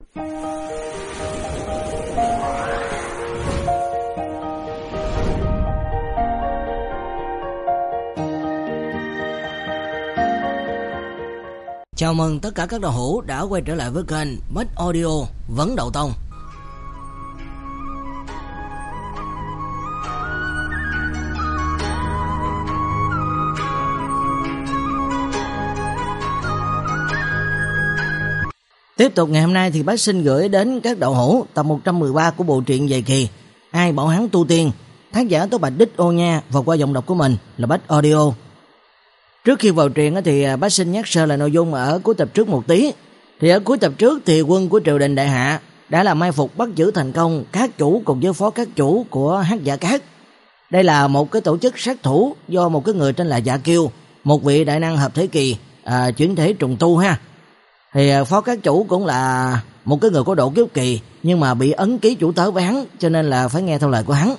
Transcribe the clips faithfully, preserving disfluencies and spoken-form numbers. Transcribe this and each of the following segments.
Chào mừng tất cả các đạo hữu đã quay trở lại với kênh Bách Audio Vấn Đậu Tông. Tiếp tục ngày hôm nay thì bác xin gửi đến các đạo hữu tập một trăm mười ba của bộ truyện Dày Kỳ Ai Bảo Hắn Tu Tiên, tác giả Tố Bạch Đích Ô Nha và qua giọng đọc của mình là Bách Audio. Trước khi vào truyện thì bác xin nhắc sơ lại nội dung ở cuối tập trước một tí. Thì ở cuối tập trước thì quân của triều đình Đại Hạ đã làm mai phục bắt giữ thành công các chủ cùng với phó các chủ của Hắc Dạ Cát. Đây là một cái tổ chức sát thủ do một cái người tên là Dạ Kiêu, một vị đại năng hợp thế kỳ, à, chuyển thể trùng tu ha. Thì phó các chủ cũng là một cái người có độ kiếp kỳ nhưng mà bị ấn ký chủ tớ với hắn, cho nên là phải nghe theo lời của hắn.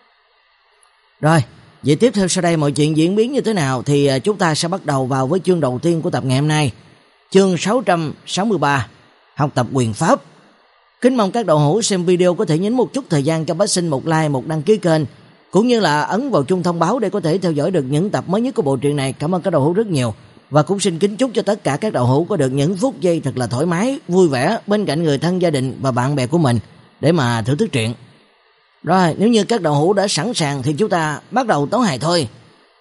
Rồi, vậy tiếp theo sau đây mọi chuyện diễn biến như thế nào thì chúng ta sẽ bắt đầu vào với chương đầu tiên của tập ngày hôm nay. Chương sáu trăm sáu mươi ba, học tập quyền pháp. Kính mong các đạo hữu xem video có thể nhấn một chút thời gian cho bác xin một like, một đăng ký kênh, cũng như là ấn vào chuông thông báo để có thể theo dõi được những tập mới nhất của bộ truyện này. Cảm ơn các đạo hữu rất nhiều. Và cũng xin kính chúc cho tất cả các đạo hữu có được những phút giây thật là thoải mái, vui vẻ bên cạnh người thân, gia đình và bạn bè của mình để mà thưởng thức truyện. Rồi, nếu như các đạo hữu đã sẵn sàng thì chúng ta bắt đầu tấu hài thôi.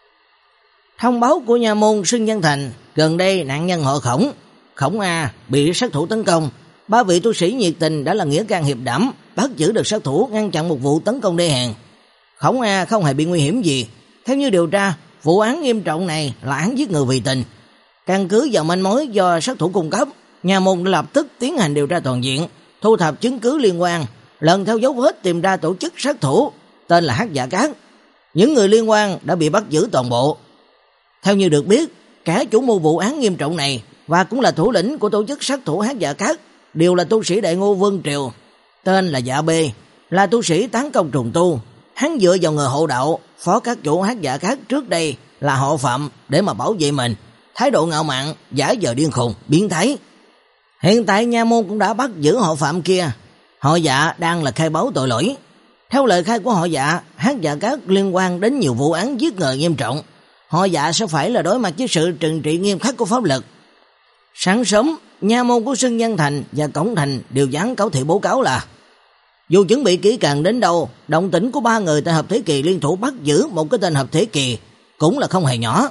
Thông báo của nha môn Sưng Văn Thành, gần đây nạn nhân họ Khổng, Khổng A bị sát thủ tấn công. Ba vị tu sĩ nhiệt tình đã là nghĩa can hiệp đảm, bắt giữ được sát thủ, ngăn chặn một vụ tấn công đê hèn. Khổng A không hề bị nguy hiểm gì. Theo như điều tra, vụ án nghiêm trọng này là án giết người vì tình. Căn cứ vào manh mối do sát thủ cung cấp, nha môn đã lập tức tiến hành điều tra toàn diện, thu thập chứng cứ liên quan, lần theo dấu vết tìm ra tổ chức sát thủ tên là Hắc Dạ Cát. Những người liên quan đã bị bắt giữ toàn bộ. Theo như được biết, kẻ chủ mưu vụ án nghiêm trọng này và cũng là thủ lĩnh của tổ chức sát thủ Hắc Dạ Cát đều là tu sĩ Đại Ngô Vương Triều, tên là Dạ Bê, là tu sĩ tán công trùng tu. Hắn dựa vào người hộ đạo phó các chủ Hắc Dạ Cát trước đây là họ Phạm để mà bảo vệ mình, thái độ ngạo mạn, giả vờ điên khùng, biến thái. Hiện tại nha môn cũng đã bắt giữ họ Phạm kia. Họ Dạ đang là khai báo tội lỗi. Theo lời khai của họ Dạ, Hắc Dạ Cát liên quan đến nhiều vụ án giết người nghiêm trọng. Họ Dạ sẽ phải là đối mặt với sự trừng trị nghiêm khắc của pháp luật. Sáng sớm, nha môn của Sưng Văn Thành và Cổng Thành đều dán cáo thị bố cáo là dù chuẩn bị kỹ càng đến đâu, động tĩnh của ba người tại hợp thế kỳ liên thủ bắt giữ một cái tên hợp thế kỳ cũng là không hề nhỏ.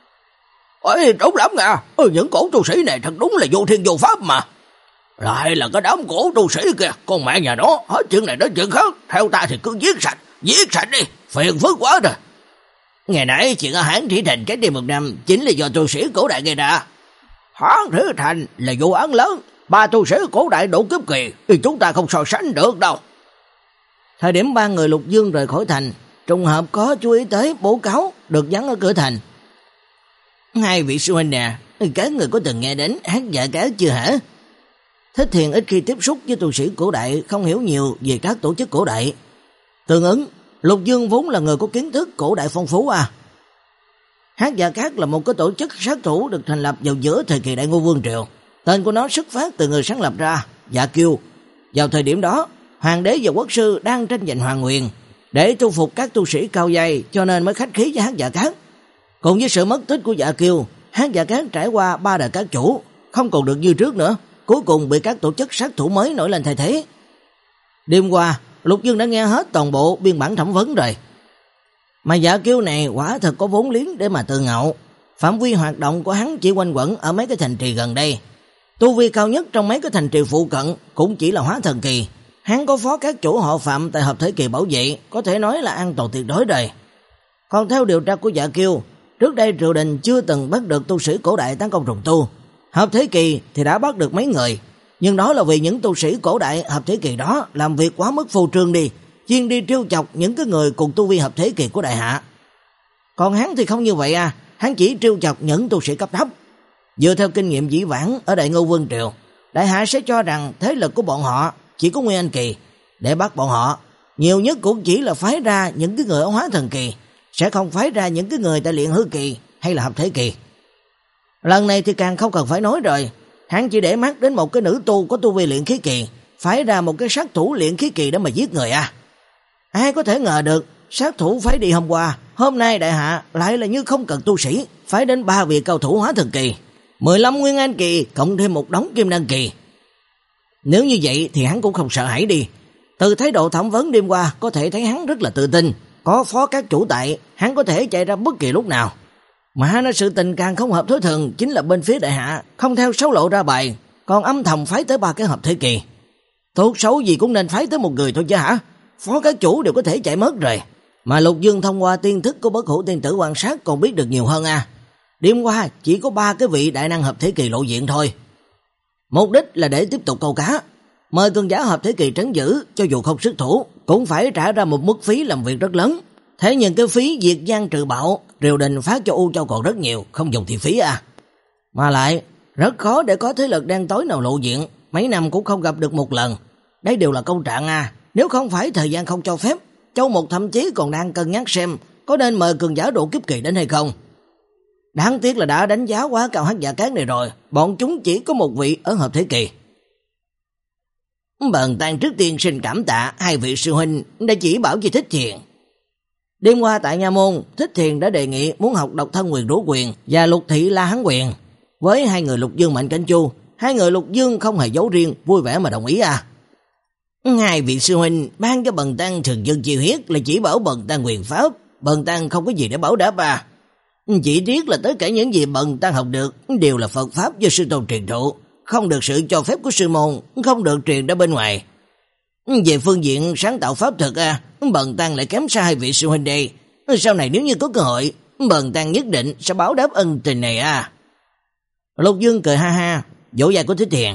Ôi, đúng lắm nha, ừ, những cổ tu sĩ này thật đúng là vô thiên vô pháp mà. Lại là cái đám cổ tu sĩ kìa, con mẹ nhà nó, hết chuyện này đến chuyện khác, theo ta thì cứ giết sạch, giết sạch đi, phiền phức quá rồi. Ngày nãy chuyện ở Hán Thủy Thành cách đây một năm chính là do tu sĩ cổ đại gây ra. Hán Thủy Thành là vụ án lớn, ba tu sĩ cổ đại độ kiếp kỳ thì chúng ta không so sánh được đâu. Thời điểm ba người Lục Dương rời khỏi thành, trùng hợp có chú ý tới bố cáo được dán ở cửa thành. Hai vị sư huynh nè, các người có từng nghe đến Hắc Dạ Cát chưa hả? Thích Thiền ít khi tiếp xúc với tu sĩ cổ đại, không hiểu nhiều về các tổ chức cổ đại. Tương ứng, Lục Dương vốn là người có kiến thức cổ đại phong phú à. Hắc Dạ Cát là một cái tổ chức sát thủ được thành lập vào giữa thời kỳ Đại Ngô Vương Triều. Tên của nó xuất phát từ người sáng lập ra, Dạ Kiêu. Vào thời điểm đó, hoàng đế và quốc sư đang tranh giành hoàng quyền để thu phục các tu sĩ cao giai, cho nên mới khách khí với Hắc Dạ Cát. Cùng với sự mất tích của Dạ Kiêu, Hắc Dạ Cát trải qua ba đời các chủ, không còn được như trước nữa, cuối cùng bị các tổ chức sát thủ mới nổi lên thay thế. Đêm qua, Lục Dương đã nghe hết toàn bộ biên bản thẩm vấn rồi. Mà Dạ Kiêu này quả thật có vốn liếng để mà tự ngạo. Phạm vi hoạt động của hắn chỉ quanh quẩn ở mấy cái thành trì gần đây. Tu vi cao nhất trong mấy cái thành trì phụ cận cũng chỉ là hóa thần kỳ. Hắn có phó các chủ họ Phạm tại hợp thế kỳ bảo vệ, có thể nói là an toàn tuyệt đối rồi. Còn theo điều tra của Dạ Kiêu, trước đây triều đình chưa từng bắt được tu sĩ cổ đại tấn công trùng tu. Hợp thế kỳ thì đã bắt được mấy người, nhưng đó là vì những tu sĩ cổ đại hợp thế kỳ đó làm việc quá mức phô trương đi, chuyên đi trêu chọc những cái người cùng tu vi hợp thế kỳ của Đại Hạ. Còn hắn thì không như vậy à, hắn chỉ trêu chọc những tu sĩ cấp thấp. Dựa theo kinh nghiệm dĩ vãng ở Đại Ngô Vương Triều, Đại Hạ sẽ cho rằng thế lực của bọn họ chỉ có Nguyên Anh kỳ. Để bắt bọn họ, nhiều nhất cũng chỉ là phái ra những cái người ở hóa thần kỳ, sẽ không phái ra những cái người tại luyện hư kỳ hay là hợp thế kỳ. Lần này thì càng không cần phải nói rồi, hắn chỉ để mắt đến một cái nữ tu có tu vi luyện khí kỳ, phái ra một cái sát thủ luyện khí kỳ để mà giết người à. Ai có thể ngờ được, sát thủ phái đi hôm qua, hôm nay đại hạ lại là như không cần tu sĩ, phái đến ba vị cao thủ hóa thần kỳ, mười lăm nguyên anh kỳ, cộng thêm một đống kim đan kỳ. Nếu như vậy thì hắn cũng không sợ hãi đi. Từ thái độ thẩm vấn đêm qua có thể thấy hắn rất là tự tin, có phó các chủ tại, hắn có thể chạy ra bất kỳ lúc nào. Mà nó sự tình càng không hợp thối thường chính là bên phía đại hạ không theo xấu lộ ra bài, còn âm thầm phái tới ba cái hợp thể kỳ. Tốt xấu gì cũng nên phái tới một người thôi chứ hả? Phó các chủ đều có thể chạy mất rồi. Mà Lục Dương thông qua tiên thức của Bất Hủ tiên tử quan sát còn biết được nhiều hơn à. Đêm qua chỉ có ba cái vị đại năng hợp thể kỳ lộ diện thôi. Mục đích là để tiếp tục câu cá, mời cường giả hợp thể kỳ trấn giữ, cho dù không sức thủ cũng phải trả ra một mức phí làm việc rất lớn. Thế nhưng cái phí diệt gian trừ bạo triều đình phát cho U Châu còn rất nhiều, không dùng thì phí à. Mà lại rất khó để có thế lực đen tối nào lộ diện, mấy năm cũng không gặp được một lần. Đây đều là công trạng à. Nếu không phải thời gian không cho phép, Châu Mục thậm chí còn đang cân nhắc xem có nên mời cường giả độ kiếp kỳ đến hay không. Đáng tiếc là đã đánh giá quá cao Hắc Dạ Cát này rồi, bọn chúng chỉ có một vị ở hợp thể kỳ. Bần Tăng trước tiên xin cảm tạ hai vị sư huynh đã chỉ bảo cho Thích Thiền. Đêm qua tại nha môn, Thích Thiền đã đề nghị muốn học độc thân quyền rũ quyền và lục thị la hán quyền. Với hai người Lục Dương Mạnh Cảnh Chu, hai người Lục Dương không hề giấu riêng, vui vẻ mà đồng ý à. Hai vị sư huynh ban cho Bần Tăng Thường Dương Chi Huyết là chỉ bảo Bần Tăng quyền pháp, Bần Tăng không có gì để bảo đáp à. Chỉ tiếc là tất cả những gì Bần Tăng học được đều là Phật pháp do sư tôn truyền thụ, không được sự cho phép của sư môn, không được truyền ra bên ngoài. Về phương diện sáng tạo pháp thuật à, Bần Tăng lại kém xa hai vị sư huynh đây. Sau này nếu như có cơ hội, Bần Tăng nhất định sẽ báo đáp ân tình này à. Lục Dương cười ha ha, vỗ vai của Thích Thiền.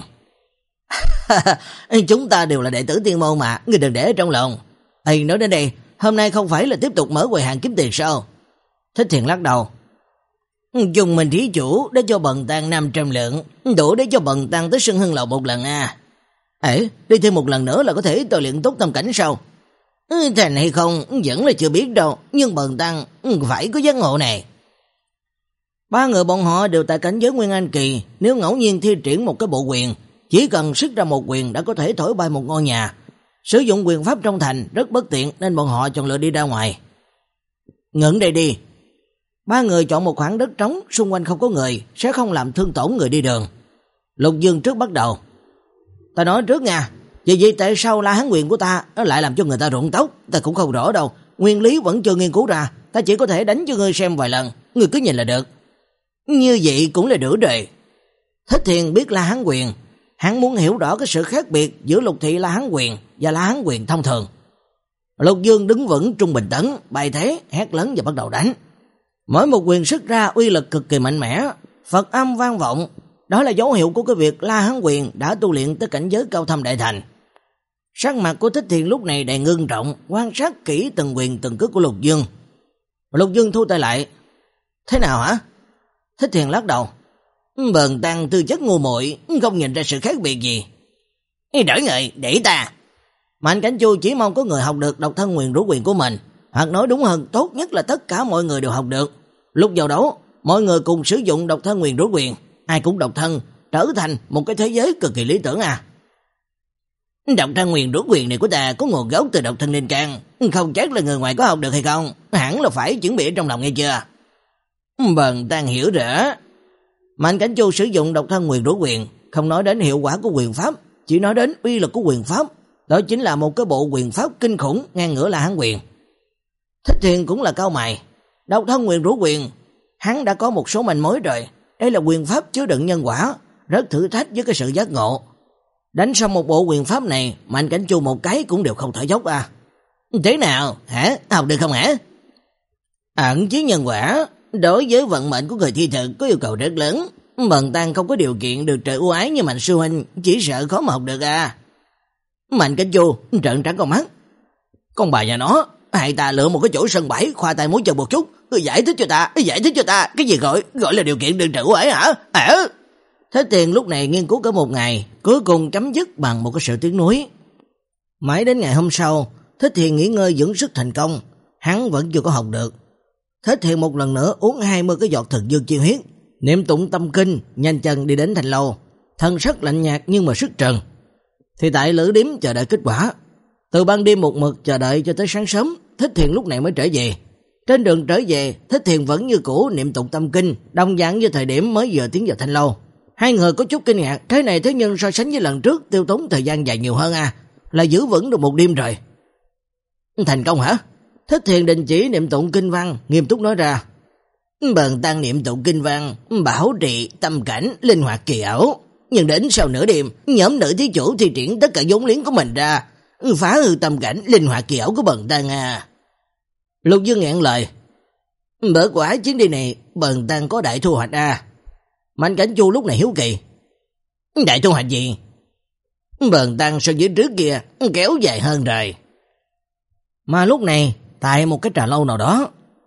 Chúng ta đều là đệ tử tiên môn mà, ngươi đừng để ở trong lòng. Ê, nói đến đây, hôm nay không phải là tiếp tục mở quầy hàng kiếm tiền sao? Thích Thiền lắc đầu. Dùng mình thí chủ để cho Bần Tăng năm trăm lượng, đủ để cho Bần Tăng tới Sơn Hưng Lầu một lần à. Ê, đi thêm một lần nữa là có thể tôi luyện tốt tâm cảnh sao? Thành hay không vẫn là chưa biết đâu, nhưng Bần Tăng phải có giác ngộ này. Ba người bọn họ đều tại cảnh giới Nguyên Anh kỳ, nếu ngẫu nhiên thi triển một cái bộ quyền, chỉ cần sức ra một quyền đã có thể thổi bay một ngôi nhà. Sử dụng quyền pháp trong thành rất bất tiện nên bọn họ chọn lựa đi ra ngoài. Ngẩng đây đi. Ba người chọn một khoảng đất trống, xung quanh không có người, sẽ không làm thương tổn người đi đường. Lục Dương trước bắt đầu. Ta nói trước nha, vì vậy tại sao la hán quyền của ta nó lại làm cho người ta rụng tóc, ta cũng không rõ đâu. Nguyên lý vẫn chưa nghiên cứu ra, ta chỉ có thể đánh cho ngươi xem vài lần, ngươi cứ nhìn là được. Như vậy cũng là đủ rồi. Thích Thiền biết la hán quyền, hắn muốn hiểu rõ cái sự khác biệt giữa lục thị la hán quyền và la hán quyền thông thường. Lục Dương đứng vững trung bình tấn, bài thế, hét lớn và bắt đầu đánh. Mỗi một quyền xuất ra uy lực cực kỳ mạnh mẽ, Phật âm vang vọng, đó là dấu hiệu của cái việc la hán quyền đã tu luyện tới cảnh giới cao thâm đại thành. Sắc mặt của Thích Thiền lúc này đầy ngưng trọng, quan sát kỹ từng quyền từng cước của Lục Dương. Lục Dương thu tay lại. Thế nào hả? Thích Thiền lắc đầu. Bần Tăng tư chất ngu muội, không nhìn ra sự khác biệt gì. Đỡ người, để ta. Mạnh Cảnh Chu chỉ mong có người học được độc thân quyền rũ quyền của mình, hoặc nói đúng hơn, tốt nhất là tất cả mọi người đều học được. Lúc vào đấu, mọi người cùng sử dụng độc thân quyền rũ quyền, ai cũng độc thân, trở thành một cái thế giới cực kỳ lý tưởng à. Độc thân quyền rũ quyền này của ta có nguồn gốc từ độc thân linh can, không chắc là người ngoài có học được hay không, hẳn là phải chuẩn bị trong lòng nghe chưa. Bần Tăng hiểu rõ. Mạnh Cảnh Chu sử dụng độc thân quyền rũ quyền, không nói đến hiệu quả của quyền pháp, chỉ nói đến uy lực của quyền pháp, đó chính là một cái bộ quyền pháp kinh khủng ngang ngửa la hán quyền. Thích Thiền cũng là cao mày, độc thân quyền rũ quyền, hắn đã có một số manh mối rồi, đây là quyền pháp chứa đựng nhân quả, rất thử thách với cái sự giác ngộ. Đánh xong một bộ quyền pháp này, Mạnh Cảnh Chu một cái cũng đều không thở dốc à. Thế nào, hả? Học được không hả? Ẩn chứa nhân quả, đối với vận mệnh của người thi thực có yêu cầu rất lớn. Bần Tăng không có điều kiện được trời ưu ái như Mạnh sư huynh, chỉ sợ khó mà học được à. Mạnh Cảnh Chu trợn trắng con mắt. Con bà nhà nó, hãy ta lựa một cái chỗ sân bãi, khoa tay múa chân một chút, giải thích cho ta, giải thích cho ta, cái gì gọi gọi là điều kiện được trời ưu ái hả? À. Thế Tiền lúc này nghiên cứu cả một ngày, cuối cùng chấm dứt bằng một cái sự tiếc nuối. Mãi đến ngày hôm sau, Thích Thiền nghỉ ngơi dưỡng sức thành công, hắn vẫn chưa có học được. Thích Thiền một lần nữa uống hai mươi cái giọt Thần Dương Chi Huyết, niệm tụng tâm kinh, nhanh chân đi đến thành lâu. thần sắc lạnh nhạt nhưng mà sức trần. Thì tại lữ điếm chờ đợi kết quả. Từ ban đêm một mực chờ đợi cho tới sáng sớm, Thích Thiền lúc này mới trở về. Trên đường trở về, Thích Thiền vẫn như cũ niệm tụng tâm kinh, đồng dạng như thời điểm mới vừa tiến vào thanh lâu. Hai người có chút kinh ngạc, cái này thế nhưng so sánh với lần trước tiêu tốn thời gian dài nhiều hơn à, là giữ vững được một đêm rồi. Thành công hả? Thích Thiền đình chỉ niệm tụng kinh văn, nghiêm túc nói ra. Bần tăng niệm tụng kinh văn, bảo trì tâm cảnh, linh hoạt kỳ ảo. Nhưng đến sau nửa đêm, nhóm nữ thí chủ thi triển tất cả vốn liếng của mình ra, phá hư tâm cảnh, linh hoạt kỳ ảo của bần tăng à. Lục Dương nghẹn lời. Bởi quả chuyến đi này, bần tăng có đại thu hoạch à. Mạnh Cảnh Chu lúc này hiếu kỳ. Đại thu hoạch gì? Bần tăng so với trước kia kéo dài hơn rồi. Mà lúc này, tại một cái trà lâu nào đó,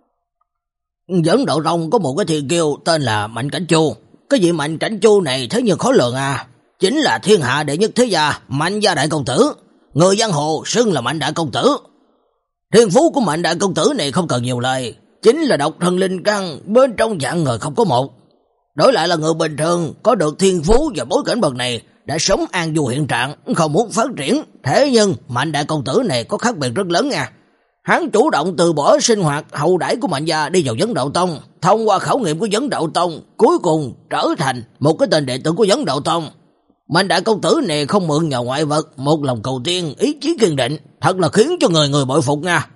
Dẫn Đạo Tông có một cái thiên kiêu tên là Mạnh Cảnh Chu. Cái vị Mạnh Cảnh Chu này thế nhưng khó lường à, chính là thiên hạ đệ nhất thế gia Mạnh gia đại công tử, người giang hồ xưng là Mạnh đại công tử. Thiên phú của Mạnh đại công tử này không cần nhiều lời, chính là độc thần linh căn, bên trong dạng người không có một. Đổi lại là người bình thường có được thiên phú và bối cảnh bậc này đã sống an vui hiện trạng, không muốn phát triển. Thế nhưng Mạnh đại công tử này có khác biệt rất lớn nha. Hắn chủ động từ bỏ sinh hoạt hậu đãi của Mạnh gia đi vào Vấn Đạo Tông, thông qua khảo nghiệm của Vấn Đạo Tông, cuối cùng trở thành một cái tên đệ tử của Vấn Đạo Tông. Mạnh đại công tử này không mượn nhờ ngoại vật, một lòng cầu tiên, ý chí kiên định, thật là khiến cho người người bội phục nha.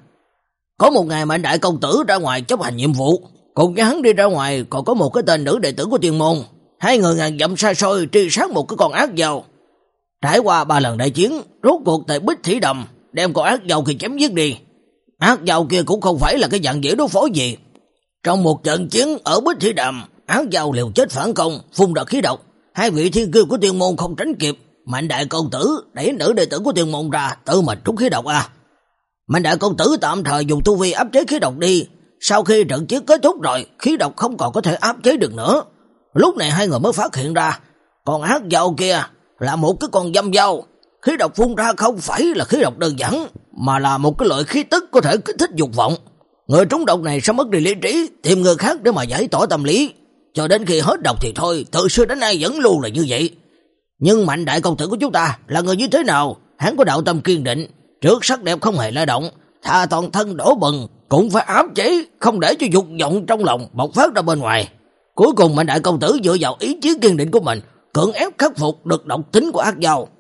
Có một ngày Mạnh đại công tử ra ngoài chấp hành nhiệm vụ, cùng với hắn đi ra ngoài còn có một cái tên nữ đệ tử của Tiên Môn. Hai người ngàn dặm xa xôi truy sát một cái con ác dao. Trải qua ba lần đại chiến, rốt cuộc tại Bích Thủy Đầm đem con ác dao kia chém giết đi. Ác dao kia cũng không phải là cái dạng dễ đối phó gì. Trong một trận chiến ở Bích Thủy Đầm, ác dao liều chết phản công, phun ra khí độc. Hai vị thiên kiêu của Tiên Môn không tránh kịp, Mạnh đại công tử đẩy nữ đệ tử của Tiên Môn ra, tự mình trúng khí độc à. Mạnh đại công tử tạm thời dùng tu vi áp chế khí độc đi. Sau khi trận chiến kết thúc rồi, khí độc không còn có thể áp chế được nữa. Lúc này hai người mới phát hiện ra, con ác dao kia là một cái con dâm dao. Khí độc phun ra không phải là khí độc đơn giản, mà là một cái loại khí tức có thể kích thích dục vọng. Người trúng độc này sẽ mất đi lý trí, tìm người khác để mà giải tỏa tâm lý. Cho đến khi hết độc thì thôi, từ xưa đến nay vẫn luôn là như vậy. Nhưng Mạnh đại công tử của chúng ta là người như thế nào? Hắn có đạo tâm kiên định, trước sắc đẹp không hề lay động, tha toàn thân đổ bừng, cũng phải áp chế, không để cho dục vọng trong lòng bộc phát ra bên ngoài. Cuối cùng Mạnh đại công tử dựa vào ý chí kiên định của mình, cưỡng ép khắc phục được độc tính của ác dao.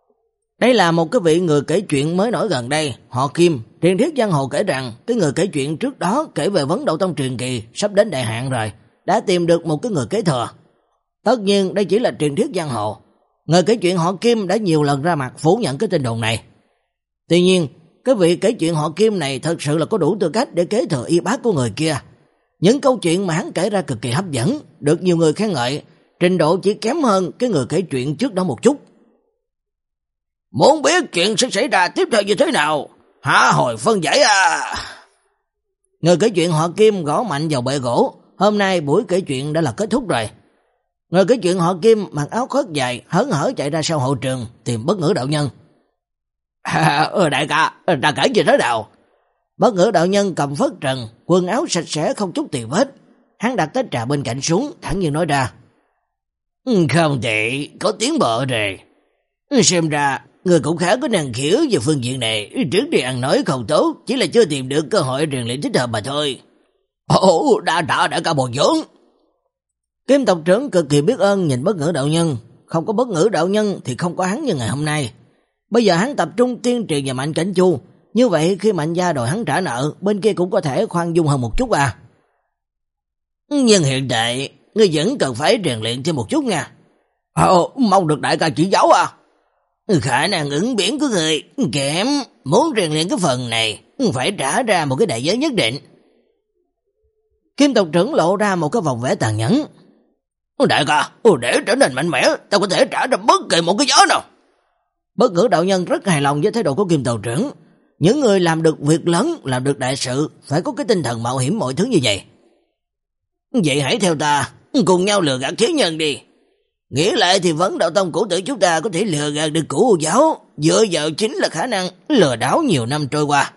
Đây là một cái vị người kể chuyện mới nổi gần đây, họ Kim. Truyền thuyết giang hồ kể rằng cái người kể chuyện trước đó kể về Vấn Đạo Tông truyền kỳ sắp đến đại hạn rồi, đã tìm được một cái người kế thừa. Tất nhiên đây chỉ là truyền thuyết giang hồ. Người kể chuyện họ Kim đã nhiều lần ra mặt phủ nhận cái tin đồn này. Tuy nhiên, cái vị kể chuyện họ Kim này thật sự là có đủ tư cách để kế thừa y bác của người kia. Những câu chuyện mà hắn kể ra cực kỳ hấp dẫn, được nhiều người khen ngợi, trình độ chỉ kém hơn cái người kể chuyện trước đó một chút. Muốn biết chuyện sẽ xảy ra tiếp theo như thế nào, hả hồi phân giải à. Người kể chuyện họ Kim gõ mạnh vào bệ gỗ. Hôm nay buổi kể chuyện đã là kết thúc rồi. Người kể chuyện họ Kim mặc áo khoác dài, hớn hở chạy ra sau hậu trường tìm Bất Ngữ đạo nhân. À, đại ca, ta kể gì thế nào? Bất Ngữ đạo nhân cầm phất trần, quần áo sạch sẽ không chút tì vết. Hắn đặt tách trà bên cạnh xuống, thẳng nhiên nói ra. Không tệ, có tiến bộ rồi. Xem ra người cũng khá có năng khiếu về phương diện này. Trước đi ăn nói không tốt, chỉ là chưa tìm được cơ hội rèn luyện thích hợp mà thôi. Ồ, đã đã đã cả bồi dưỡng. Kim tộc trưởng cực kỳ biết ơn nhìn Bất Ngữ đạo nhân. Không có Bất Ngữ đạo nhân thì không có hắn như ngày hôm nay. Bây giờ hắn tập trung tiên truyền vào Mạnh Cảnh Chu, như vậy khi Mạnh gia đòi hắn trả nợ, bên kia cũng có thể khoan dung hơn một chút à. Nhưng hiện tại ngươi vẫn cần phải rèn luyện thêm một chút nha. Ồ, mong được đại ca chỉ giáo à. Khả năng ứng biến của người kém, muốn rèn luyện cái phần này phải trả ra một cái đại giới nhất định. Kim tộc trưởng lộ ra một cái vòng vẽ tàn nhẫn. Đại ca, để trở nên mạnh mẽ, ta có thể trả ra bất kỳ một cái giá nào. Bất Ngữ đạo nhân rất hài lòng với thái độ của Kim tộc trưởng. Những người làm được việc lớn, làm được đại sự, phải có cái tinh thần mạo hiểm mọi thứ như vậy. Vậy hãy theo ta, cùng nhau lừa gạt thế nhân đi. Nghĩa lại thì Vấn Đạo Tông cổ tử chúng ta có thể lừa gạt được Cửu giáo, dựa vào chính là khả năng lừa đảo nhiều năm trôi qua.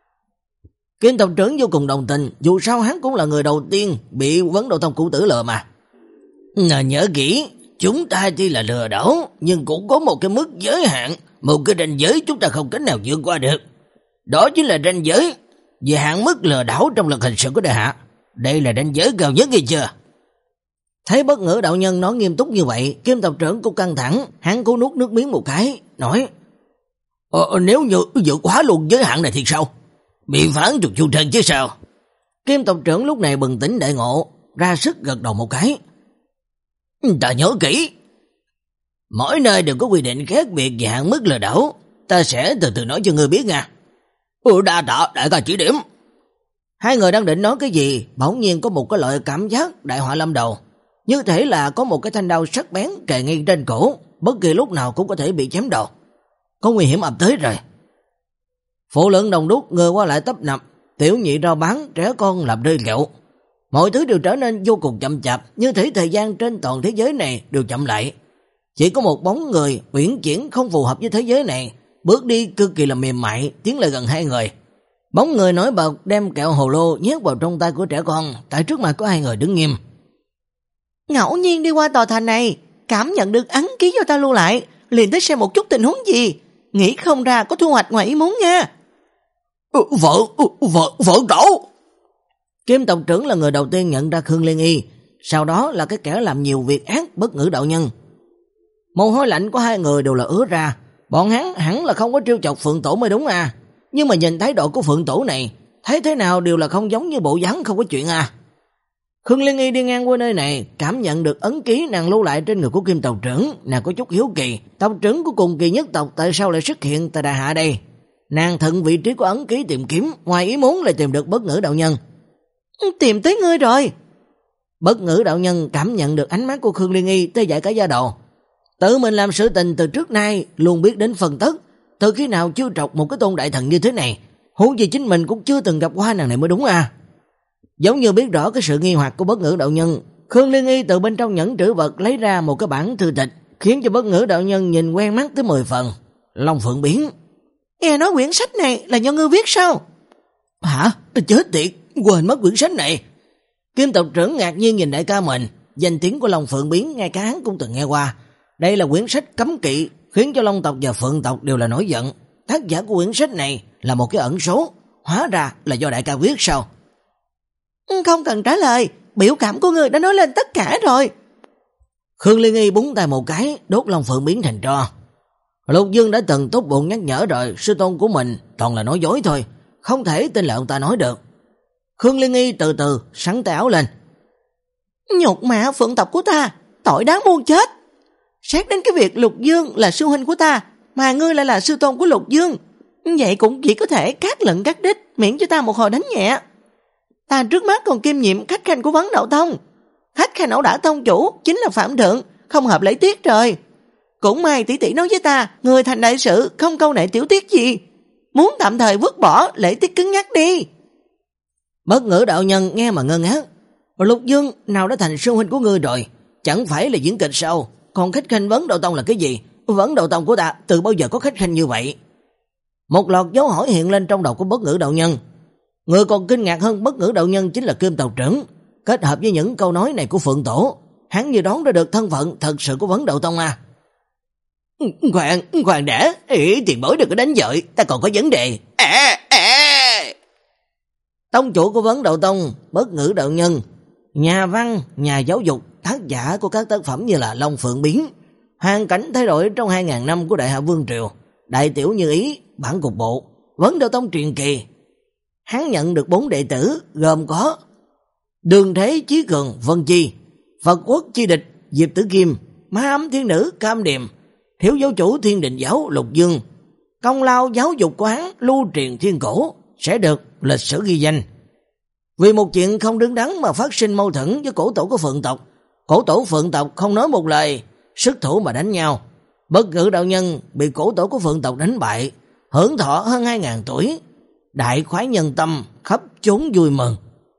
Kim tộc trưởng vô cùng đồng tình, dù sao hắn cũng là người đầu tiên bị Vấn Đạo Tông cổ tử lừa mà. Nhớ kỹ, chúng ta chỉ là lừa đảo, nhưng cũng có một cái mức giới hạn, một cái ranh giới chúng ta không cách nào vượt qua được. Đó chính là ranh giới về hạn mức lừa đảo trong luật hình sự của đại hạ. Đây là ranh giới cao nhất, nghe chưa? Thấy Bất Ngữ đạo nhân nói nghiêm túc như vậy, Kim tộc trưởng cũng căng thẳng, hắn cố nuốt nước miếng một cái, nói: Ờ, nếu như vượt quá luôn giới hạn này thì sao? Bị phán trục chu thân chứ sao? Kim tộc trưởng lúc này bừng tỉnh đại ngộ, ra sức gật đầu một cái. Ta nhớ kỹ, mỗi nơi đều có quy định khác biệt về hạn mức lừa đảo, ta sẽ từ từ nói cho ngươi biết nha. Ừ, đa tạ đại ca chỉ điểm. Hai người đang định nói cái gì, bỗng nhiên có một cái loại cảm giác đại họa lâm đầu, như thể là có một cái thanh đao sắc bén kề ngay trên cổ, bất kỳ lúc nào cũng có thể bị chém đầu. Có nguy hiểm ập tới rồi. Phụ lượng đồng đúc người qua lại tấp nập, tiểu nhị rau bán, trẻ con làm rơi lẹo. Mọi thứ đều trở nên vô cùng chậm chạp, như thể thời gian trên toàn thế giới này đều chậm lại. Chỉ có một bóng người uyển chuyển không phù hợp với thế giới này, bước đi cực kỳ là mềm mại, tiến lại gần hai người. Bóng người nổi bật đem kẹo hồ lô nhét vào trong tay của trẻ con, tại trước mặt có hai người đứng nghiêm. Ngẫu nhiên đi qua tòa thành này, cảm nhận được ấn ký do ta lưu lại, liền tới xem một chút tình huống gì, nghĩ không ra có thu hoạch ngoài ý muốn nha. Ừ, vợ, ừ, vợ, vợ tổ. Kim tộc trưởng là người đầu tiên nhận ra Khương Liên Y, sau đó là cái kẻ làm nhiều việc ác Bất Ngữ đạo nhân. Mồ hôi lạnh của hai người đều là ứa ra, bọn hắn hẳn là không có trêu chọc Phượng Tổ mới đúng à, nhưng mà nhìn thái độ của Phượng Tổ này, thấy thế nào đều là không giống như bộ dáng không có chuyện à. Khương Liên Y đi ngang qua nơi này, cảm nhận được ấn ký nàng lưu lại trên người của Kim tộc trưởng, nàng có chút hiếu kỳ, tộc trưởng của cùng kỳ nhất tộc tại sao lại xuất hiện tại đại hạ đây. Nàng thuận vị trí của ấn ký tìm kiếm, ngoài ý muốn là tìm được Bất Ngữ đạo nhân. Tìm tới ngươi rồi. Bất Ngữ đạo nhân cảm nhận được ánh mắt của Khương Liên Y tê dại cả da đầu. Tự mình làm sự tình từ trước nay luôn biết đến phần tất, từ khi nào chưa trọc một cái tôn đại thần như thế này, huống gì chính mình cũng chưa từng gặp qua nàng này mới đúng à. Giống như biết rõ cái sự nghi hoặc của Bất Ngữ đạo nhân, Khương Liên Y từ bên trong nhẫn trữ vật lấy ra một cái bản thư tịch, khiến cho Bất Ngữ đạo nhân nhìn quen mắt tới mười phần. Long Phượng biến. Nghe nói quyển sách này là do ngươi viết sao? Hả? Chết tiệt, quên mất quyển sách này. Kim tộc trưởng ngạc nhiên nhìn đại ca mình, danh tiếng của Long Phượng biến ngay cả hắn cũng từng nghe qua. Đây là quyển sách cấm kỵ, khiến cho Long tộc và Phượng tộc đều là nổi giận. Tác giả của quyển sách này là một cái ẩn số, hóa ra là do đại ca viết sao? Không cần trả lời, biểu cảm của ngươi đã nói lên tất cả rồi. Khương Liên Y búng tay một cái, đốt Long Phượng biến thành tro. Lục Dương đã từng tốt bụng nhắc nhở rồi, sư tôn của mình toàn là nói dối thôi, không thể tin là ông ta nói được. Khương Liên Y từ từ sắn tay áo lên. Nhục mạ Phượng tộc của ta, tội đáng muôn chết. Xét đến cái việc Lục Dương là sư huynh của ta, mà ngươi lại là sư tôn của Lục Dương, vậy cũng chỉ có thể cắt lận cắt đích, miễn cho ta một hồi đánh nhẹ. Ta trước mắt còn kiêm nhiệm khách khanh của Vấn Đạo Tông. Khách khanh ẩu đả tông chủ chính là phạm thượng, không hợp lễ tiết rồi. Cũng may tỷ tỷ nói với ta, người thành đại sự không câu nệ tiểu tiết gì, muốn tạm thời vứt bỏ lễ tiết cứng nhắc đi. Bất Ngữ đạo nhân nghe mà ngơ ngác. Lục Dương nào đã thành sư huynh của ngươi rồi, chẳng phải là diễn kịch sao? Còn khách khanh Vấn Đạo Tông là cái gì? Vấn Đạo Tông của ta từ bao giờ có khách khanh như vậy? Một loạt dấu hỏi hiện lên trong đầu của Bất Ngữ đạo nhân. Người còn kinh ngạc hơn Bất Ngữ đạo nhân chính là Kim tộc trưởng. Kết hợp với những câu nói này của Phượng Tổ, hắn như đoán ra được thân phận thật sự của Vấn Đạo Tông à. Khoan, khoan đã, ý, tiền bối đừng có đánh dội, ta còn có vấn đề. À, à. Tông chủ của Vấn Đạo Tông, Bất Ngữ đạo nhân, nhà văn, nhà giáo dục, tác giả của các tác phẩm như là Long Phượng biến, hoàn cảnh thay đổi trong hai nghìn năm của Đại Hạ Vương Triều, Đại Tiểu Như Ý, bản cục bộ, Vấn Đạo Tông truyền kỳ. Hắn nhận được bốn đệ tử gồm có Đường Thế Chí Cường Vân Chi, Phật Quốc Chi Địch Diệp Tử Kim, Má Ấm Thiên Nữ Cam Điềm, Thiếu giáo chủ Thiên Định Giáo Lục Dương. Công lao giáo dục của hắn lưu truyền thiên cổ, sẽ được lịch sử ghi danh. Vì một chuyện không đứng đắn mà phát sinh mâu thuẫn với cổ tổ của Phượng tộc, cổ tổ Phượng tộc không nói một lời, xuất thủ mà đánh nhau. Bất Ngữ đạo nhân bị cổ tổ của Phượng tộc đánh bại, hưởng thọ hơn hai nghìn tuổi, đại khoái nhân tâm, khắp chốn vui mừng.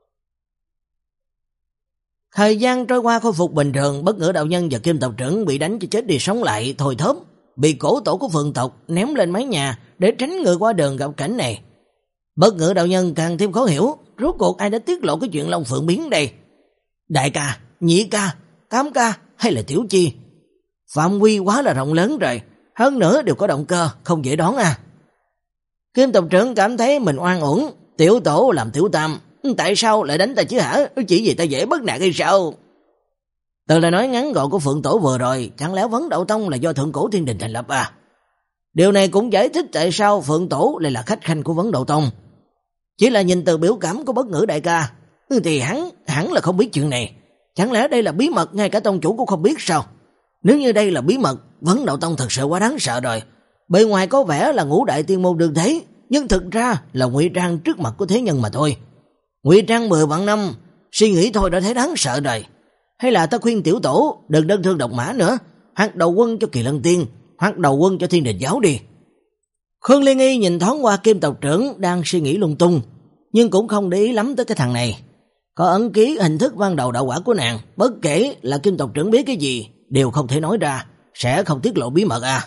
Thời gian trôi qua khôi phục bình thường, Bất Ngữ đạo nhân và Kim tộc trưởng bị đánh cho chết đi sống lại, thôi thớp, bị cổ tổ của Phượng tộc ném lên mái nhà để tránh người qua đường gặp cảnh này. Bất Ngữ đạo nhân càng thêm khó hiểu, rốt cuộc ai đã tiết lộ cái chuyện Long Phượng biến đây? Đại ca, nhị ca, tam ca hay là Tiểu Chi? Phạm vi quá là rộng lớn rồi, hơn nữa đều có động cơ, không dễ đoán à. Kim tộc trưởng cảm thấy mình oan uổng, tiểu tổ làm tiểu tam, tại sao lại đánh ta chứ hả? Chỉ vì ta dễ bất nạn hay sao? Từ lời nói ngắn gọn của Phượng Tổ vừa rồi, chẳng lẽ Vấn Đậu Tông là do Thượng Cổ Thiên Đình thành lập à? Điều này cũng giải thích tại sao Phượng Tổ lại là khách khanh của Vấn Đậu Tông. Chỉ là nhìn từ biểu cảm của Bất Ngữ đại ca, thì hắn hẳn là không biết chuyện này. Chẳng lẽ đây là bí mật ngay cả tông chủ cũng không biết sao? Nếu như đây là bí mật, Vấn Đậu Tông thật sự quá đáng sợ rồi. Bề ngoài có vẻ là ngũ đại tiên môn đương thế, nhưng thực ra là ngụy trang trước mặt của thế nhân mà thôi. Ngụy trang mười vạn năm, suy nghĩ thôi đã thấy đáng sợ rồi. Hay là ta khuyên tiểu tổ đừng đơn thương độc mã nữa, hoặc đầu quân cho Kỳ Lân Tiên, hoặc đầu quân cho Thiên Đình giáo đi. Khương Liên Y nhìn thoáng qua Kim tộc trưởng đang suy nghĩ lung tung, nhưng cũng không để ý lắm tới cái thằng này. Có ấn ký hình thức ban đầu đạo quả của nàng, bất kể là Kim tộc trưởng biết cái gì đều không thể nói ra, sẽ không tiết lộ bí mật à.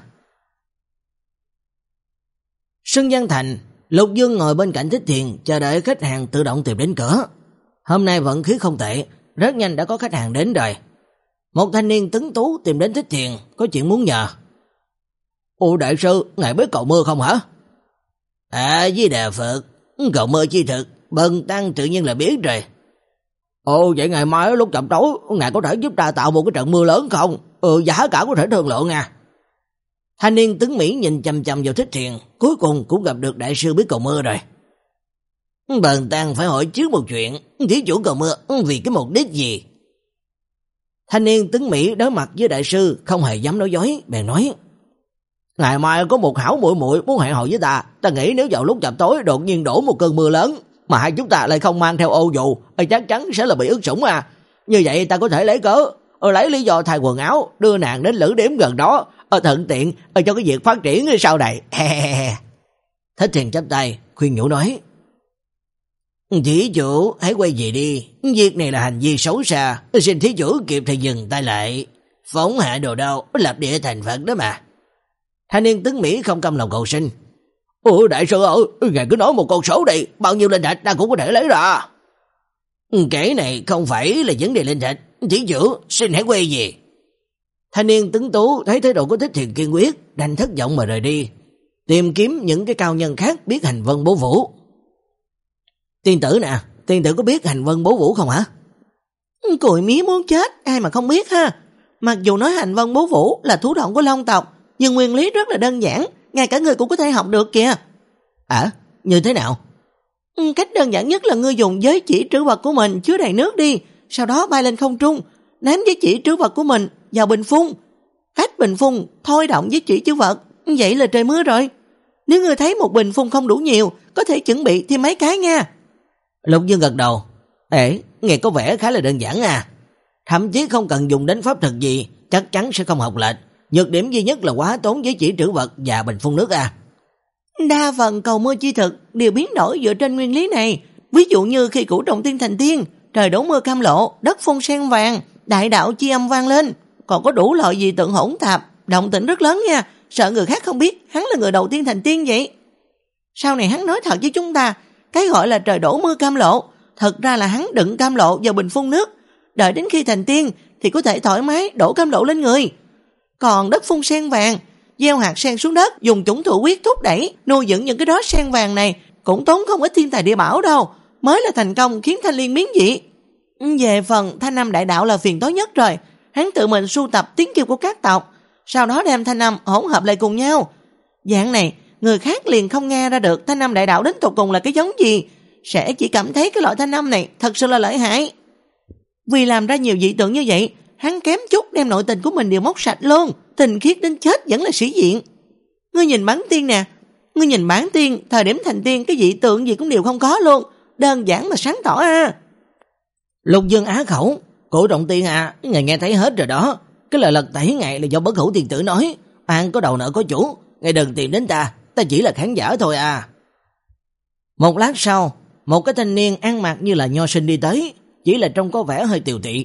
Sân Giang Thành, Lục Dương ngồi bên cạnh Thích Thiền chờ đợi khách hàng tự động tìm đến cửa. Hôm nay vận khí không tệ, rất nhanh đã có khách hàng đến rồi. Một thanh niên tuấn tú tìm đến Thích Thiền, có chuyện muốn nhờ. Ồ đại sư, ngài biết cầu mưa không hả? À với Đà Phật, cầu mưa chi thực, bần tăng tự nhiên là biết rồi. Ồ vậy ngày mai lúc chậm tối, ngài có thể giúp ta tạo một cái trận mưa lớn không? Ừ, giá cả có thể thương lượng à. Thanh niên tướng Mỹ nhìn chằm chằm vào Thích Thiền, cuối cùng cũng gặp được đại sư biết cầu mưa rồi. Bần tăng phải hỏi trước một chuyện, thí chủ cầu mưa vì cái mục đích gì? Thanh niên tướng Mỹ đối mặt với đại sư không hề dám nói dối, bèn nói: ngày mai có một hảo muội muội muốn hẹn hò với ta, ta nghĩ nếu vào lúc chập tối đột nhiên đổ một cơn mưa lớn mà hai chúng ta lại không mang theo ô dù, chắc chắn sẽ là bị ướt sũng à. Như vậy ta có thể lấy cớ, lấy lý do thay quần áo, đưa nàng đến lữ điểm gần đó, thuận tiện cho cái việc phát triển sau này. Thích Thiền chắp tay khuyên nhủ nói: thí chủ hãy quay về đi, việc này là hành vi xấu xa, xin thí chủ kịp thời dừng tay lại. Phóng hạ đồ đâu, lập địa thành Phật đó mà. Thanh niên tướng Mỹ không cam lòng cầu xin: ủa đại sư ơi, ngài cứ nói một con số đi, bao nhiêu linh thạch ta cũng có thể lấy ra. Cái này không phải là vấn đề linh thạch, thí chủ xin hãy quay về. Thanh niên tướng tú thấy thái độ của Thích Thiền kiên quyết, đành thất vọng mà rời đi, tìm kiếm những cái cao nhân khác biết hành vân bố vũ. Tiên tử nè, tiên tử có biết hành vân bố vũ không hả? Cùi mía muốn chết, ai mà không biết ha. Mặc dù nói hành vân bố vũ là thủ đoạn của Long tộc, nhưng nguyên lý rất là đơn giản, ngay cả người cũng có thể học được kìa. À, như thế nào? Cách đơn giản nhất là ngươi dùng giới chỉ trữ vật của mình chứa đầy nước đi, sau đó bay lên không trung, ném giới chỉ trữ vật của mình vào bình phun. Cách bình phun thôi động giới chỉ trữ vật, vậy là trời mưa rồi. Nếu ngươi thấy một bình phun không đủ nhiều, có thể chuẩn bị thêm mấy cái nha. Lục Dương gật đầu. Ê, nghe có vẻ khá là đơn giản à. Thậm chí không cần dùng đến pháp thuật gì, chắc chắn sẽ không học lệch. Nhược điểm duy nhất là quá tốn giới chỉ trữ vật và bình phun nước à. Đa phần cầu mưa chi thực đều biến đổi dựa trên nguyên lý này. Ví dụ như khi Cửu Trọng Tiên thành tiên, trời đổ mưa cam lộ, đất phun sen vàng, đại đạo chi âm vang lên. Còn có đủ loại gì tượng hỗn tạp, động tĩnh rất lớn nha. Sợ người khác không biết hắn là người đầu tiên thành tiên vậy. Sau này hắn nói thật với chúng ta, cái gọi là trời đổ mưa cam lộ, thật ra là hắn đựng cam lộ vào bình phun nước. Đợi đến khi thành tiên thì có thể thoải mái đổ cam lộ lên người. Còn đất phun sen vàng, gieo hạt sen xuống đất, dùng chủng thụ quyết thúc đẩy, nuôi dưỡng những cái đó sen vàng này, cũng tốn không ít thiên tài địa bảo đâu, mới là thành công khiến Thanh Liên biến dị. Về phần Thanh Âm đại đạo là phiền tối nhất rồi, hắn tự mình sưu tập tiếng kêu của các tộc, sau đó đem Thanh Âm hỗn hợp lại cùng nhau. Dạng này, người khác liền không nghe ra được Thanh Âm đại đạo đến tột cùng là cái giống gì, sẽ chỉ cảm thấy cái loại Thanh Âm này thật sự là lợi hại. Vì làm ra nhiều dị tượng như vậy, hắn kém chút đem nội tình của mình đều móc sạch luôn, tình khiết đến chết vẫn là sĩ diện. Ngươi nhìn Bán Tiên nè, ngươi nhìn Bán Tiên, thời điểm thành tiên cái dị tượng gì cũng đều không có luôn, đơn giản mà sáng tỏ à. Lục Dương á khẩu: Cổ Trọng Tiên à, ngài nghe thấy hết rồi đó. Cái lời lật tẩy ngài là do Bất Hữu tiên tử nói, an có đầu nợ có chủ, ngài đừng tìm đến ta, ta chỉ là khán giả thôi à. Một lát sau, một cái thanh niên ăn mặc như là nho sinh đi tới, chỉ là trông có vẻ hơi tiều tụy.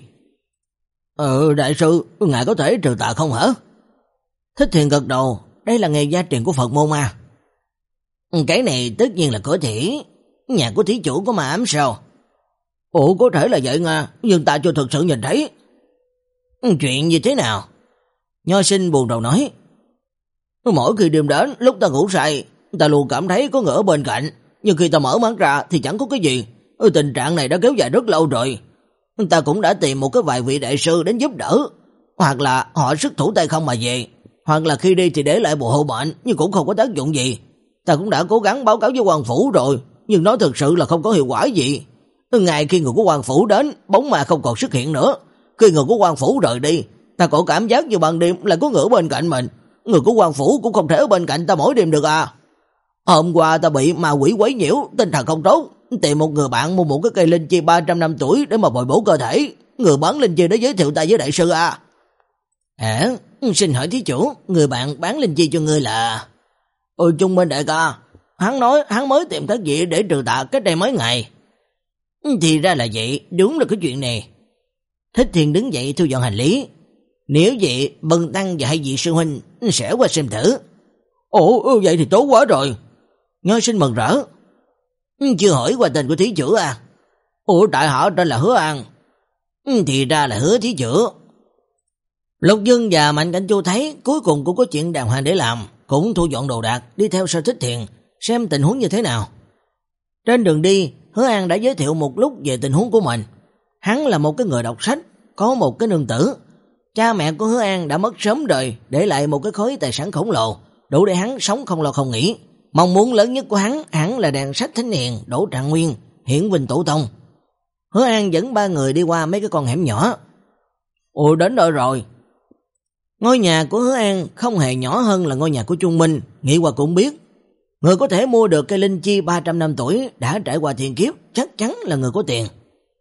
Ừ, đại sư, ngài có thể trừ tà không hả? Thích Thiền gật đầu, đây là nghề gia truyền của Phật môn mà. Cái này tất nhiên là có thể. Nhà của thí chủ có ma ám sao? Ủa, có thể là vậy nha, nhưng ta chưa thực sự nhìn thấy. Chuyện như thế nào? Nho Sinh buồn rầu nói: Mỗi khi đêm đến, lúc ta ngủ say, ta luôn cảm thấy có người ở bên cạnh, nhưng khi ta mở mắt ra thì chẳng có cái gì. Tình trạng này đã kéo dài rất lâu rồi. Ta cũng đã tìm một cái vài vị đại sư đến giúp đỡ, hoặc là họ sức thủ tay không mà về, hoặc là khi đi thì để lại bùa hộ mệnh, nhưng cũng không có tác dụng gì. Ta cũng đã cố gắng báo cáo với quan phủ rồi, nhưng nó thực sự là không có hiệu quả gì. Ngay khi người của quan phủ đến, bóng ma không còn xuất hiện nữa. Khi người của quan phủ rời đi, ta có cảm giác như ban đêm lại có người ở bên cạnh mình. Người của quan phủ cũng không thể ở bên cạnh ta mỗi đêm được à. Hôm qua ta bị ma quỷ quấy nhiễu, tinh thần không tốt, tìm một người bạn mua một cái cây linh chi ba trăm năm tuổi để mà bồi bổ cơ thể. Người bán linh chi đã giới thiệu ta với đại sư à. À, xin hỏi thí chủ, người bạn bán linh chi cho ngươi là... Ôi Trung Minh đại ca, hắn nói hắn mới tìm các vị để trừ tà cách đây mấy ngày. Thì ra là vậy, đúng là cái chuyện này. Thích Thiên đứng dậy thu dọn hành lý. Nếu vậy, Bần Tăng và hai vị sư huynh sẽ qua xem thử. Ồ, vậy thì tốt quá rồi. Nho Sinh mừng rỡ. Chưa hỏi qua tên của thí chủ à? Ủa, tại họ tên là Hứa An. Thì ra là Hứa thí chủ. Lục Dương và Mạnh Cảnh Chu thấy cuối cùng cũng có chuyện đàng hoàng để làm, cũng thu dọn đồ đạc đi theo sau Thích Thiền xem tình huống như thế nào. Trên đường đi, Hứa An đã giới thiệu một lúc về tình huống của mình. Hắn là một cái người đọc sách, có một cái nương tử. Cha mẹ của Hứa An đã mất sớm rồi, để lại một cái khối tài sản khổng lồ, đủ để hắn sống không lo không nghĩ. Mong muốn lớn nhất của hắn hẳn là đàn sách thánh hiền Đỗ Trạng Nguyên, hiển vinh tổ tông. Hứa An dẫn ba người đi qua mấy cái con hẻm nhỏ. Ồ, đến nơi rồi. Ngôi nhà của Hứa An không hề nhỏ hơn là ngôi nhà của Trung Minh, nghĩ qua cũng biết. Người có thể mua được cây linh chi ba trăm năm tuổi đã trải qua thiên kiếp chắc chắn là người có tiền.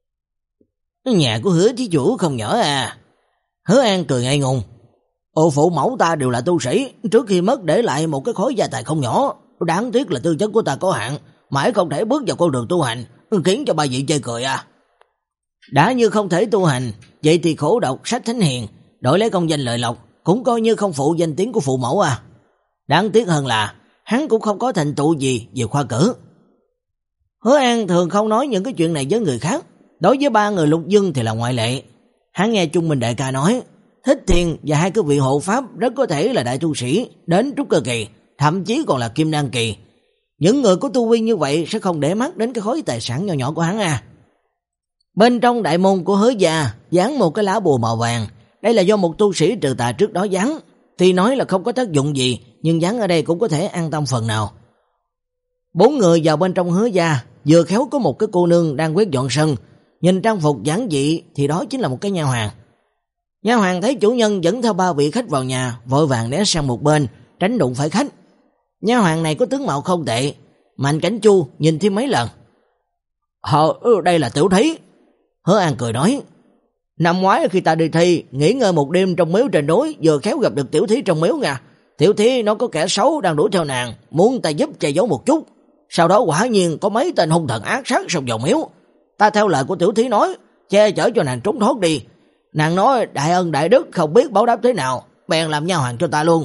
Nhà của Hứa thí chủ không nhỏ à. Hứa An cười ngây ngùng. Ồ, phụ mẫu ta đều là tu sĩ, trước khi mất để lại một cái khối gia tài không nhỏ. Đáng tiếc là tư chất của ta có hạn, mãi không thể bước vào con đường tu hành, khiến cho ba vị chê cười à. Đã như không thể tu hành, vậy thì khổ đọc sách thánh hiền, đổi lấy công danh lợi lộc, cũng coi như không phụ danh tiếng của phụ mẫu à. Đáng tiếc hơn là hắn cũng không có thành tựu gì về khoa cử. Hứa An thường không nói những cái chuyện này với người khác, đối với ba người Lục Dương thì là ngoại lệ. Hắn nghe Trung Minh đại ca nói, Thích Thiền và hai cái vị hộ pháp rất có thể là đại tu sĩ, đến trúc cơ kỳ, thậm chí còn là kim đan kỳ. Những người có tu vi như vậy sẽ không để mắt đến cái khối tài sản nhỏ nhỏ của hắn à. Bên trong đại môn của Hứa gia dán một cái lá bùa màu vàng. Đây là do một tu sĩ trừ tà trước đó dán. Thì nói là không có tác dụng gì, nhưng dán ở đây cũng có thể an tâm phần nào. Bốn người vào bên trong Hứa gia, vừa khéo có một cái cô nương đang quét dọn sân. Nhìn trang phục giản dị thì đó chính là một cái nha hoàn. Nha hoàn thấy chủ nhân dẫn theo ba vị khách vào nhà, vội vàng né sang một bên, tránh đụng phải khách. Nha hoàn này có tướng mạo không tệ, Mạnh Cảnh Chu nhìn thêm mấy lần. Ờ, đây là Tiểu Thí. Hứa An cười nói, năm ngoái khi ta đi thi, nghỉ ngơi một đêm trong miếu trên núi, vừa khéo gặp được Tiểu Thí trong miếu nha. Tiểu Thí nó có kẻ xấu đang đuổi theo nàng, muốn ta giúp che giấu một chút. Sau đó quả nhiên có mấy tên hung thần ác sát xông vào miếu. Ta theo lời của Tiểu Thí nói, che chở cho nàng trốn thoát đi. Nàng nói đại ân đại đức không biết báo đáp thế nào, bèn làm nha hoàn cho ta luôn.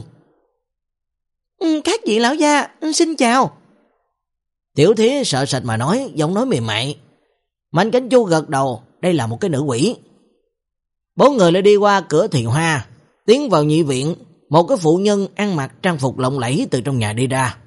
Ừ, các vị lão gia, xin chào. Tiểu Thí sợ sệt mà nói, giọng nói mềm mại. Mạnh Cảnh Chu gật đầu, đây là một cái nữ quỷ. Bốn người lại đi qua cửa Thiền Hoa, tiến vào nhị viện. Một cái phụ nhân ăn mặc trang phục lộng lẫy từ trong nhà đi ra.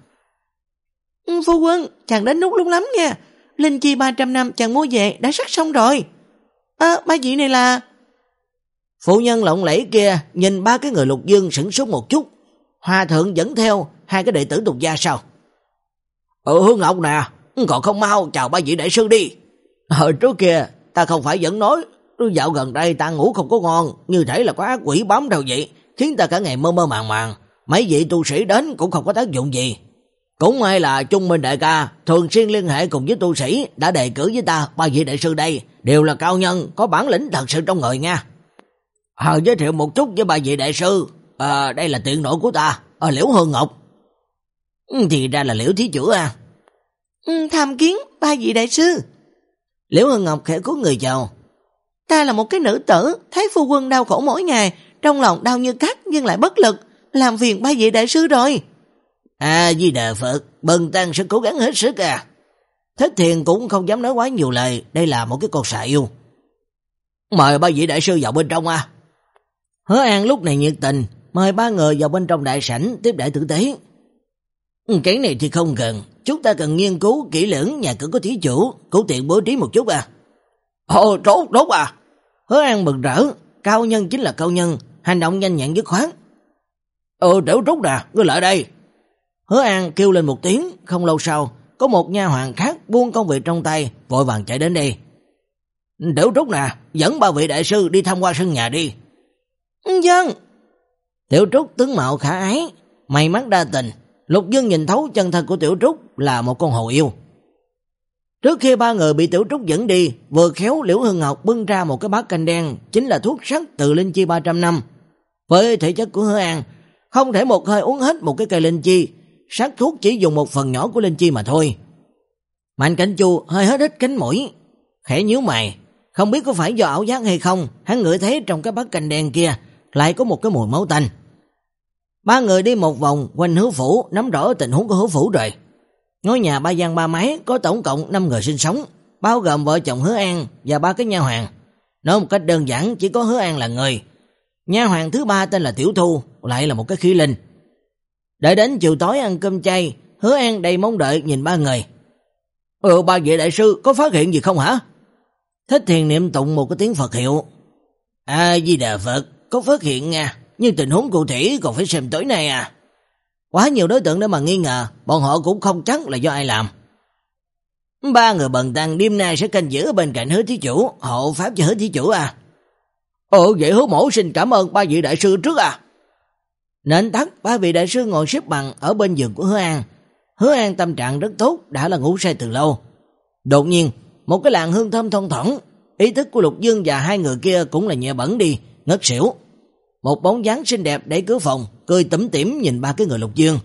Ừ, phu quân, chàng đến lúc lúc lắm nha. Linh chi ba trăm năm chàng mua về đã sắc xong rồi. À, ba vị này là... Phụ nhân lộng lẫy kia nhìn ba cái người Lục Dương sửng sốt một chút. Hòa thượng dẫn theo hai cái đệ tử tục gia sao? Ừ, Hương Ngọc nè, còn không mau chào ba vị đại sư đi. Hồi trước kia ta không phải vẫn nói, dạo gần đây ta ngủ không có ngon, như thể là có ác quỷ bám đầu vậy, khiến ta cả ngày mơ mơ màng màng. Mấy vị tu sĩ đến cũng không có tác dụng gì. Cũng may là Trung Minh đại ca thường xuyên liên hệ cùng với tu sĩ, đã đề cử với ta ba vị đại sư đây đều là cao nhân, có bản lĩnh thật sự trong người nha. À, giới thiệu một chút với ba vị đại sư. À, đây là tiện nội của ta, à, Liễu Hương Ngọc. Thì ra là Liễu thí chủ à. Ừ, tham kiến ba vị đại sư. Liễu Hương Ngọc khẽ cúi người chào. Ta là một cái nữ tử, thấy phu quân đau khổ mỗi ngày, trong lòng đau như cắt nhưng lại bất lực, làm phiền ba vị đại sư rồi. À, Di Đà Phật, Bần Tăng sẽ cố gắng hết sức à. Thích Thiền cũng không dám nói quá nhiều lời, đây là một cái con xà yêu. Mời ba vị đại sư vào bên trong à. Hứa An lúc này nhiệt tình, mời ba người vào bên trong đại sảnh tiếp đãi tử tế. Cái này thì không cần, chúng ta cần nghiên cứu kỹ lưỡng nhà cửa của thí chủ, cũng tiện bố trí một chút à. Ồ, tốt, tốt à. Hứa An mừng rỡ, cao nhân chính là cao nhân, hành động nhanh nhẹn dứt khoát. Ừ, Tiểu Trúc nè, ngươi lại đây. Hứa An kêu lên một tiếng, không lâu sau, có một nha hoàn khác buông công việc trong tay, vội vàng chạy đến đây. Tiểu Trúc nè, dẫn ba vị đại sư đi tham quan sân nhà đi. Vâng. Tiểu Trúc tướng mạo khả ái, may mắn đa tình. Lục Dương nhìn thấu chân thân của Tiểu Trúc là một con hồ yêu. Trước khi ba người bị Tiểu Trúc dẫn đi, vừa khéo Liễu Hương Ngọc bưng ra một cái bát canh đen, chính là thuốc sắc từ linh chi ba trăm năm. Với thể chất của Hứa An, không thể một hơi uống hết một cái cây linh chi, sắc thuốc chỉ dùng một phần nhỏ của linh chi mà thôi. Mạnh Cảnh Chu hơi hết hết cánh mũi, khẽ nhíu mày, không biết có phải do ảo giác hay không, hắn ngửi thấy trong cái bát canh đen kia lại có một cái mùi máu tanh. Ba người đi một vòng quanh Hứa phủ, nắm rõ tình huống của Hứa phủ rồi. Ngôi nhà ba gian ba mái có tổng cộng năm người sinh sống, bao gồm vợ chồng Hứa An và ba cái nha hoàn. Nói một cách đơn giản, chỉ có Hứa An là người. Nha hoàn thứ ba tên là Tiểu Thu, lại là một cái khí linh. Đợi đến chiều tối ăn cơm chay, Hứa An đầy mong đợi nhìn ba người. Ừ, ba vị đại sư có phát hiện gì không hả? Thích Thiền niệm tụng một cái tiếng Phật hiệu. A Di Đà Phật, có phát hiện nha, nhưng tình huống cụ thể còn phải xem tối nay à. Quá nhiều đối tượng để mà nghi ngờ, bọn họ cũng không chắc là do ai làm. Ba người bần tăng đêm nay sẽ canh giữ bên cạnh Hứa thí chủ, hộ pháp cho Hứa thí chủ à. Ồ, vậy Hứa mổ xin cảm ơn ba vị đại sư trước à. Nên tắt, ba vị đại sư ngồi xếp bằng ở bên giường của Hứa An. Hứa An tâm trạng rất tốt, đã là ngủ say từ lâu. Đột nhiên, một cái làn hương thơm thoang thoảng, ý thức của Lục Dương và hai người kia cũng là nhẹ bẩn đi, ngất xỉu. Một bóng dáng xinh đẹp đẩy cửa phòng, cười tủm tỉm nhìn ba cái người Lục Dương.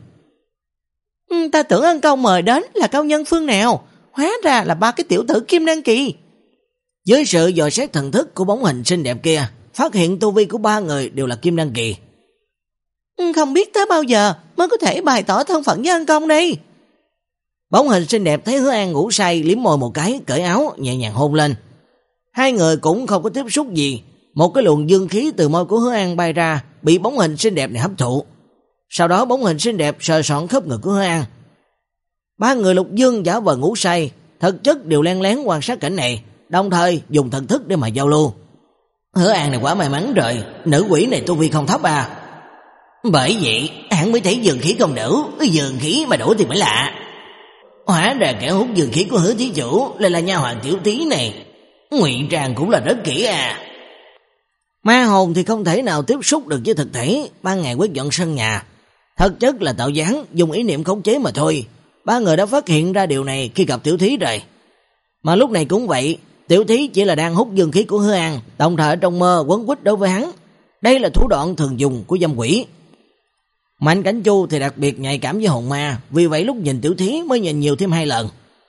Ừ, ta tưởng Ân Công mời đến là cao nhân phương nào, hóa ra là ba cái tiểu tử Kim Đan Kỳ. Với sự dò xét thần thức của bóng hình xinh đẹp kia, phát hiện tu vi của ba người đều là Kim Đan Kỳ. Ừ, không biết tới bao giờ mới có thể bày tỏ thân phận với Ân Công đây. Bóng hình xinh đẹp thấy Hứa An ngủ say, liếm môi một cái, cởi áo, nhẹ nhàng hôn lên. Hai người cũng không có tiếp xúc gì. Một cái luồng dương khí từ môi của Hứa An bay ra, bị bóng hình xinh đẹp này hấp thụ. Sau đó bóng hình xinh đẹp sờ soạn khớp ngực của Hứa An. Ba người Lục Dương giả vờ ngủ say, thực chất đều len lén quan sát cảnh này, đồng thời dùng thần thức để mà giao lưu. Hứa An này quá may mắn rồi, nữ quỷ này tu vi không thấp à. Bởi vậy, hắn mới thấy dương khí không đủ, dương khí mà đủ thì mới lạ. Hóa ra kẻ hút dương khí của Hứa thí chủ lại là nha hoàng Tiểu Tí này. Ngụy trang cũng là rất kỹ à. Ma hồn thì không thể nào tiếp xúc được với thực thể, ban ngày quét dọn sân nhà. Thực chất là tạo dáng, dùng ý niệm khống chế mà thôi. Ba người đã phát hiện ra điều này khi gặp Tiểu Thí rồi. Mà lúc này cũng vậy, Tiểu Thí chỉ là đang hút dương khí của Hứa An, đồng thời trong mơ quấn quýt đối với hắn. Đây là thủ đoạn thường dùng của dâm quỷ. Mạnh Cảnh Chu thì đặc biệt nhạy cảm với hồn ma, vì vậy lúc nhìn Tiểu Thí mới nhìn nhiều thêm hai lần.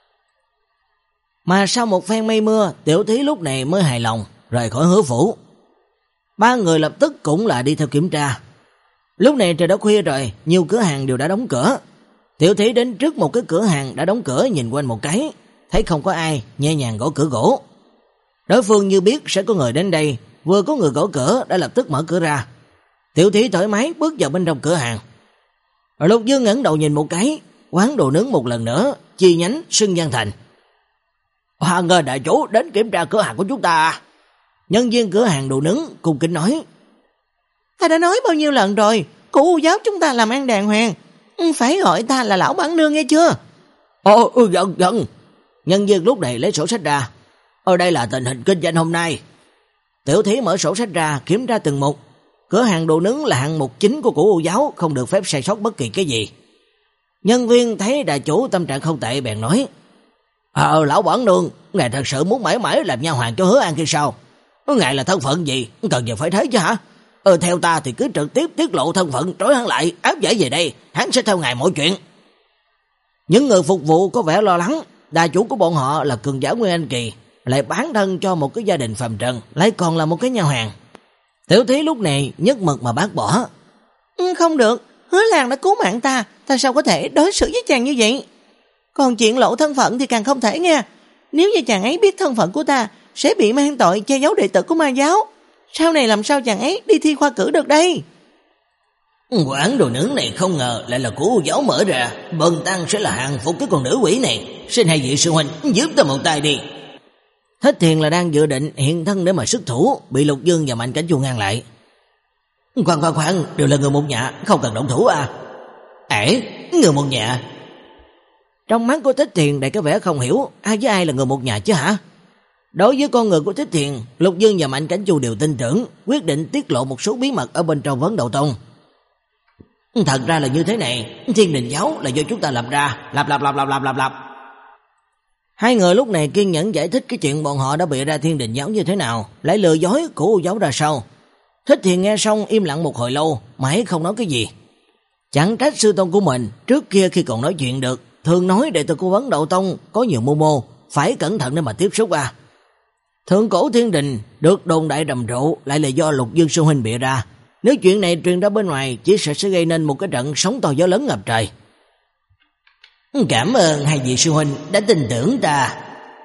Mà sau một phen mây mưa, Tiểu Thí lúc này mới hài lòng, rời khỏi Hứa phủ. Ba người lập tức cũng là đi theo kiểm tra. Lúc này trời đã khuya rồi, nhiều cửa hàng đều đã đóng cửa. Tiểu Thí đến trước một cái cửa hàng đã đóng cửa, nhìn quanh một cái, thấy không có ai, nhẹ nhàng gõ cửa gỗ. Đối phương như biết sẽ có người đến đây, vừa có người gõ cửa đã lập tức mở cửa ra. Tiểu Thí thoải mái bước vào bên trong cửa hàng. Lục Dương ngẩng đầu nhìn một cái, quán đồ nướng một lần nữa, chi nhánh Xuân Giang Thành. Hoàng ngờ đại chủ đến kiểm tra cửa hàng của chúng ta. Nhân viên cửa hàng đồ nướng cung kính nói. Ta đã nói bao nhiêu lần rồi, cụ U giáo chúng ta làm ăn đàng hoàng, phải gọi ta là lão bản nương nghe chưa? Ồ, ừ, giận giận. Nhân viên lúc này lấy sổ sách ra. Ở đây là tình hình kinh doanh hôm nay. Tiểu Thí mở sổ sách ra, kiểm tra từng mục. Cửa hàng đồ nướng là hạng mục chính của cụ U giáo, không được phép sai sót bất kỳ cái gì. Nhân viên thấy đại chủ tâm trạng không tệ bèn nói. Ờ, lão bản nương, ngài thật sự muốn mãi mãi làm nha hoàng cho Hứa An kia sao? Ngài là thân phận gì, cần gì phải thế chứ hả? Ừ, theo ta thì cứ trực tiếp tiết lộ thân phận, trói hắn lại, áp giải về đây, hắn sẽ theo ngài mọi chuyện. Những người phục vụ có vẻ lo lắng, đại chủ của bọn họ là cường giả Nguyên Anh Kỳ, lại bán thân cho một cái gia đình phàm trần, lại còn là một cái nha hoàng. Tiểu Thí lúc này nhất mực mà bác bỏ. Ừ, không được, Hứa Lan đã cứu mạng ta, ta sao có thể đối xử với chàng như vậy? Còn chuyện lộ thân phận thì càng không thể nghe. Nếu như chàng ấy biết thân phận của ta, sẽ bị mang tội che giấu đệ tử của ma giáo. Sau này làm sao chàng ấy đi thi khoa cử được đây? Quán đồ nướng này không ngờ lại là của U Giáo mở ra, bần tăng sẽ là hàng phục cái con nữ quỷ này. Xin hai vị sư huynh giúp ta một tay đi. Thích Thiền là đang dự định hiện thân để mà xuất thủ, bị Lục Dương và Mạnh Cảnh Chu ngăn lại. Khoan khoan khoan, đều là người một nhà, không cần động thủ à? Ể, người một nhà? Trong mắt của Thích Thiền đầy cái vẻ không hiểu, ai với ai là người một nhà chứ hả? Đối với con người của Thích Thiền, Lục Dương và Mạnh Cảnh Chu đều tin tưởng, quyết định tiết lộ một số bí mật ở bên trong Vấn Đạo Tông. Thật ra là như thế này, Thiên Đình Giáo là do chúng ta lập ra, lập lập lập lập lập lập lập. Hai người lúc này kiên nhẫn giải thích cái chuyện bọn họ đã bịa ra Thiên Đình Giáo như thế nào, lại lừa dối của U Giáo ra sao. Thích Thiền nghe xong im lặng một hồi lâu, mãi không nói cái gì. Chẳng trách sư tôn của mình trước kia khi còn nói chuyện được, thường nói đệ tử của Vấn Đạo Tông có nhiều mưu mô, phải cẩn thận để mà tiếp xúc à. Thượng cổ Thiên Đình được đồn đại rầm rộ lại là do Lục Dương sư huynh bịa ra. Nếu chuyện này truyền ra bên ngoài chỉ sẽ sẽ gây nên một cái trận sóng to gió lớn ngập trời. Cảm ơn hai vị sư huynh đã tin tưởng ta.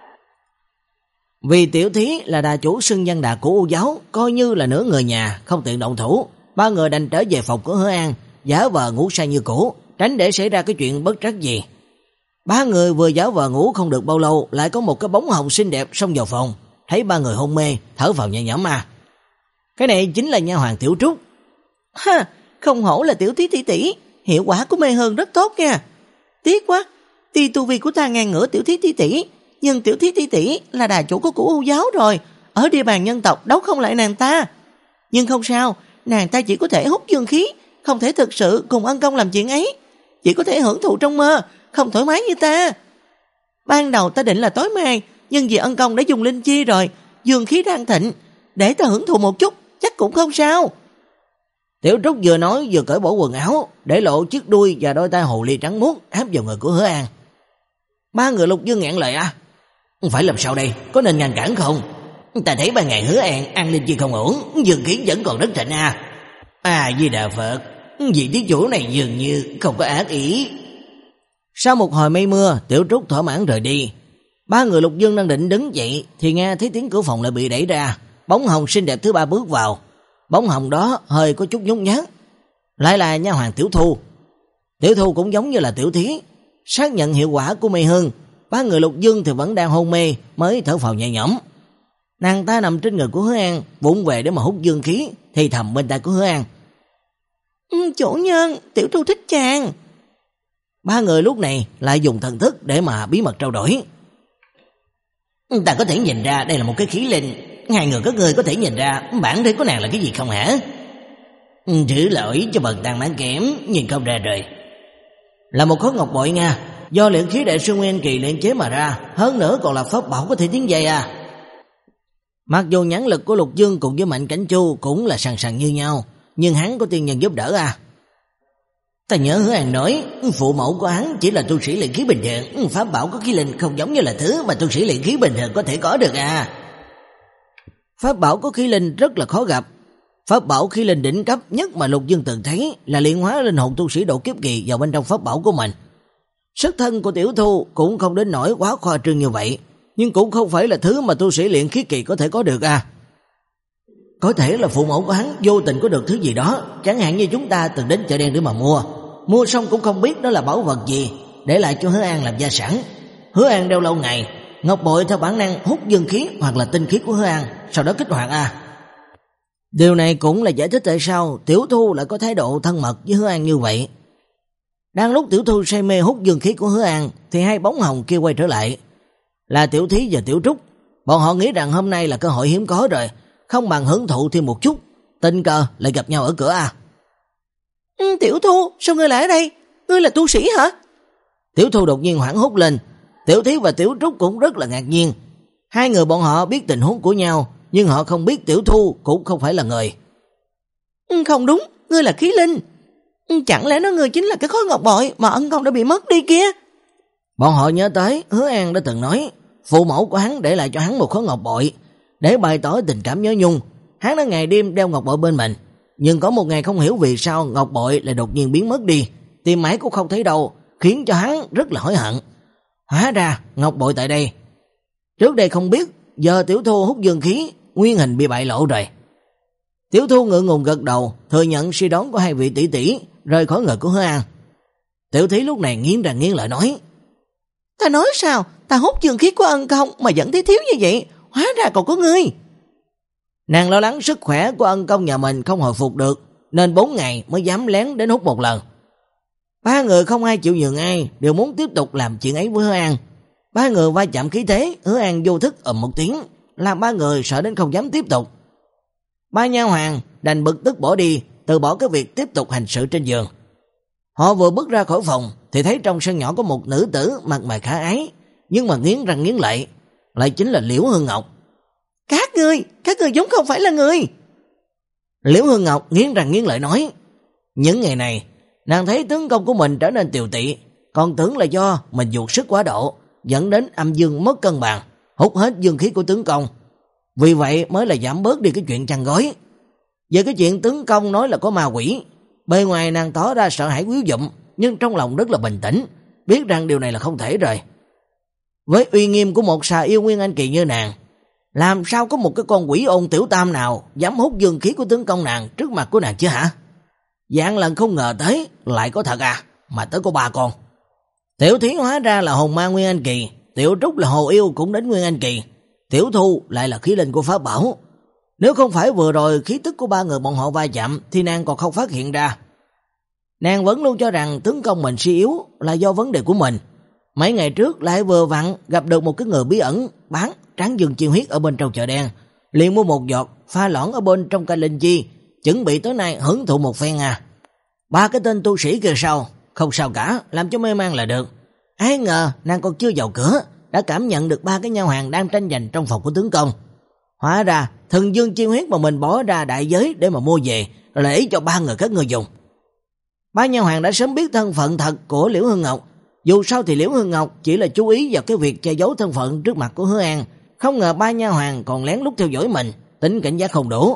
Vì tiểu thí là đà chủ xưng văn đà của U Giáo, coi như là nửa người nhà, không tiện động thủ. Ba người đành trở về phòng của Hứa An, giả vờ ngủ say như cũ, tránh để xảy ra cái chuyện bất trắc gì. Ba người vừa giả vờ ngủ không được bao lâu, lại có một cái bóng hồng xinh đẹp xông vào phòng, thấy ba người hôn mê, thở vào nhẹ nhõm mà. Cái này chính là nha hoàng Tiểu Trúc. Ha, không hổ là tiểu thí tỷ tỷ, hiệu quả của mê hương rất tốt nha. Tiếc quá, tuy tu vi của ta ngang ngửa tiểu thí tỷ tỷ, nhưng tiểu thí tỷ tỷ là đà chủ của Cửu U Giáo rồi, ở địa bàn nhân tộc đấu không lại nàng ta. Nhưng không sao, nàng ta chỉ có thể hút dương khí, không thể thực sự cùng ân công làm chuyện ấy, chỉ có thể hưởng thụ trong mơ, không thoải mái như ta. Ban đầu ta định là tối mai, nhưng vì ân công đã dùng linh chi rồi, dương khí đang thịnh, để ta hưởng thụ một chút, chắc cũng không sao. Tiểu Trúc vừa nói vừa cởi bỏ quần áo, để lộ chiếc đuôi và đôi tay hồ ly trắng muốt áp vào người của Hứa An. Ba người Lục Dương ngẹn lời à? Phải làm sao đây? Có nên ngăn cản không? Ta thấy ban ngày Hứa An ăn linh chi không ổn, dương khí vẫn còn rất thịnh à. À Di Đà Phật, vị thí chủ này dường như không có ác ý. Sau một hồi mây mưa, Tiểu Trúc thỏa mãn rời đi. Ba người Lục Dương đang định đứng dậy thì nghe thấy tiếng cửa phòng lại bị đẩy ra, bóng hồng xinh đẹp thứ ba bước vào. Bóng hồng đó hơi có chút nhút nhát, lại là nha hoàng Tiểu Thu. Tiểu Thu cũng giống như là tiểu thí, xác nhận hiệu quả của mê hương. Ba người Lục Dương thì vẫn đang hôn mê, mới thở phào nhẹ nhõm. Nàng ta nằm trên người của Hứa An, vụng về để mà hút dương khí, thì thầm bên tai của Hứa An. Ừ, chủ nhân, Tiểu Thu thích chàng. Ba người lúc này lại dùng thần thức để mà bí mật trao đổi. Ta có thể nhìn ra đây là một cái khí linh, hai người các ngươi có thể nhìn ra bản thể của nàng là cái gì không hả? Thứ lỗi cho bần tăng bán kém, nhìn không ra rồi. Là một khối ngọc bội nha, do luyện khí đại sư Nguyên Kỳ luyện chế mà ra, hơn nữa còn là pháp bảo có thể tiến giai à. Mặc dù nhãn lực của Lục Dương cùng với Mạnh Cảnh Chu cũng là sàn sàn như nhau, nhưng hắn có tiên nhân giúp đỡ à. Ta nhớ Hứa An nói, phụ mẫu của hắn chỉ là tu sĩ luyện khí bình thường, pháp bảo có khí linh không giống như là thứ mà tu sĩ luyện khí bình thường có thể có được à. Pháp bảo có khí linh rất là khó gặp. Pháp bảo khí linh đỉnh cấp nhất mà Lục Dương từng thấy là luyện hóa linh hồn tu sĩ độ kiếp kỳ vào bên trong pháp bảo của mình. Sức thân của Tiểu Thu cũng không đến nỗi quá khoa trương như vậy, nhưng cũng không phải là thứ mà tu sĩ luyện khí kỳ có thể có được à. Có thể là phụ mẫu của hắn vô tình có được thứ gì đó, chẳng hạn như chúng ta từng đến chợ đen để mà mua, mua xong cũng không biết đó là bảo vật gì, để lại cho Hứa An làm gia sản. Hứa An đeo lâu ngày, ngọc bội theo bản năng hút dương khí hoặc là tinh khí của Hứa An, sau đó kích hoạt à. Điều này cũng là giải thích tại sao Tiểu Thu lại có thái độ thân mật với Hứa An như vậy. Đang lúc Tiểu Thu say mê hút dương khí của Hứa An thì hai bóng hồng kia quay trở lại, là Tiểu Thí và Tiểu Trúc. Bọn họ nghĩ rằng hôm nay là cơ hội hiếm có rồi, không bằng hưởng thụ thêm một chút, tình cờ lại gặp nhau ở cửa à. Ừ, Tiểu Thu, sao ngươi lại ở đây? Ngươi là tu sĩ hả? Tiểu Thu đột nhiên hoảng hốt lên. Tiểu Thí và Tiểu Trúc cũng rất là ngạc nhiên. Hai người bọn họ biết tình huống của nhau, nhưng họ không biết Tiểu Thu cũng không phải là người. Ừ, không đúng, ngươi là khí linh. Ừ, chẳng lẽ nó ngươi chính là cái khối ngọc bội mà ân công đã bị mất đi kia? Bọn họ nhớ tới Hứa An đã từng nói phụ mẫu của hắn để lại cho hắn một khối ngọc bội để bày tỏ tình cảm nhớ nhung. Hắn đã ngày đêm đeo ngọc bội bên mình, nhưng có một ngày không hiểu vì sao ngọc bội lại đột nhiên biến mất đi, tìm mãi cũng không thấy đâu, khiến cho hắn rất là hối hận. Hóa ra ngọc bội tại đây. Trước đây không biết, giờ Tiểu Thu hút dương khí, nguyên hình bị bại lộ rồi. Tiểu Thu ngượng ngùng gật đầu, thừa nhận suy đoán của hai vị tỷ tỷ rời khỏi người của Hứa An. Tiểu Thí lúc này nghiến răng nghiến lợi nói: Ta nói sao, ta hút dương khí của Ân Công mà vẫn thấy thiếu như vậy, hóa ra còn có ngươi. Nàng lo lắng sức khỏe của Ân Công nhà mình không hồi phục được, nên bốn ngày mới dám lén đến hút một lần. Ba người không ai chịu nhường ai, đều muốn tiếp tục làm chuyện ấy với Hứa An. Ba người va chạm khí thế, Hứa An vô thức ầm một tiếng, làm ba người sợ đến không dám tiếp tục. Ba nha hoàn đành bực tức bỏ đi, từ bỏ cái việc tiếp tục hành sự trên giường. Họ vừa bước ra khỏi phòng thì thấy trong sân nhỏ có một nữ tử mặt mày khả ái, nhưng mà nghiến răng nghiến lợi, lại chính là Liễu Hương Ngọc. Các ngươi, các ngươi giống không phải là người. Liễu Hương Ngọc nghiến răng nghiến lợi nói: những ngày này, nàng thấy tướng công của mình trở nên tiều tị, còn tưởng là do mình vượt sức quá độ, dẫn đến âm dương mất cân bằng, hút hết dương khí của tướng công. Vì vậy mới là giảm bớt đi cái chuyện chăn gối. Về cái chuyện tướng công nói là có ma quỷ, bề ngoài nàng tỏ ra sợ hãi quý dụm, nhưng trong lòng rất là bình tĩnh, biết rằng điều này là không thể rồi. Với uy nghiêm của một xà yêu Nguyên Anh kỳ như nàng, làm sao có một cái con quỷ ôn tiểu tam nào dám hút dương khí của tướng công nàng trước mặt của nàng chứ hả? Dạng lần không ngờ tới lại có thật à, mà tới có ba con. Tiểu Thí hóa ra là hồn ma Nguyên Anh kỳ, Tiểu Trúc là hồ yêu cũng đến Nguyên Anh kỳ, Tiểu Thu lại là khí linh của pháp bảo. Nếu không phải vừa rồi khí tức của ba người bọn họ va chạm thì nàng còn không phát hiện ra. Nàng vẫn luôn cho rằng tướng công mình suy yếu là do vấn đề của mình. Mấy ngày trước lại vừa vặn gặp được một cái người bí ẩn bán tráng dương chi huyết ở bên trong chợ đen, liền mua một giọt pha loãng ở bên trong canh linh chi, chuẩn bị tối nay hưởng thụ một phen à. Ba cái tên tu sĩ kia sao? Không sao cả, làm cho mê man là được. Ai ngờ nàng còn chưa vào cửa đã cảm nhận được ba cái nha hoàn đang tranh giành trong phòng của tướng công. Hóa ra thần dương chi huyết mà mình bỏ ra đại giới để mà mua về, để cho ba người các người dùng. Ba nha hoàn đã sớm biết thân phận thật của Liễu Hương Ngọc. Dù sao thì Liễu Hương Ngọc chỉ là chú ý vào cái việc che giấu thân phận trước mặt của Hứa An, không ngờ ba nha hoàn còn lén lút theo dõi mình, tính cảnh giác không đủ.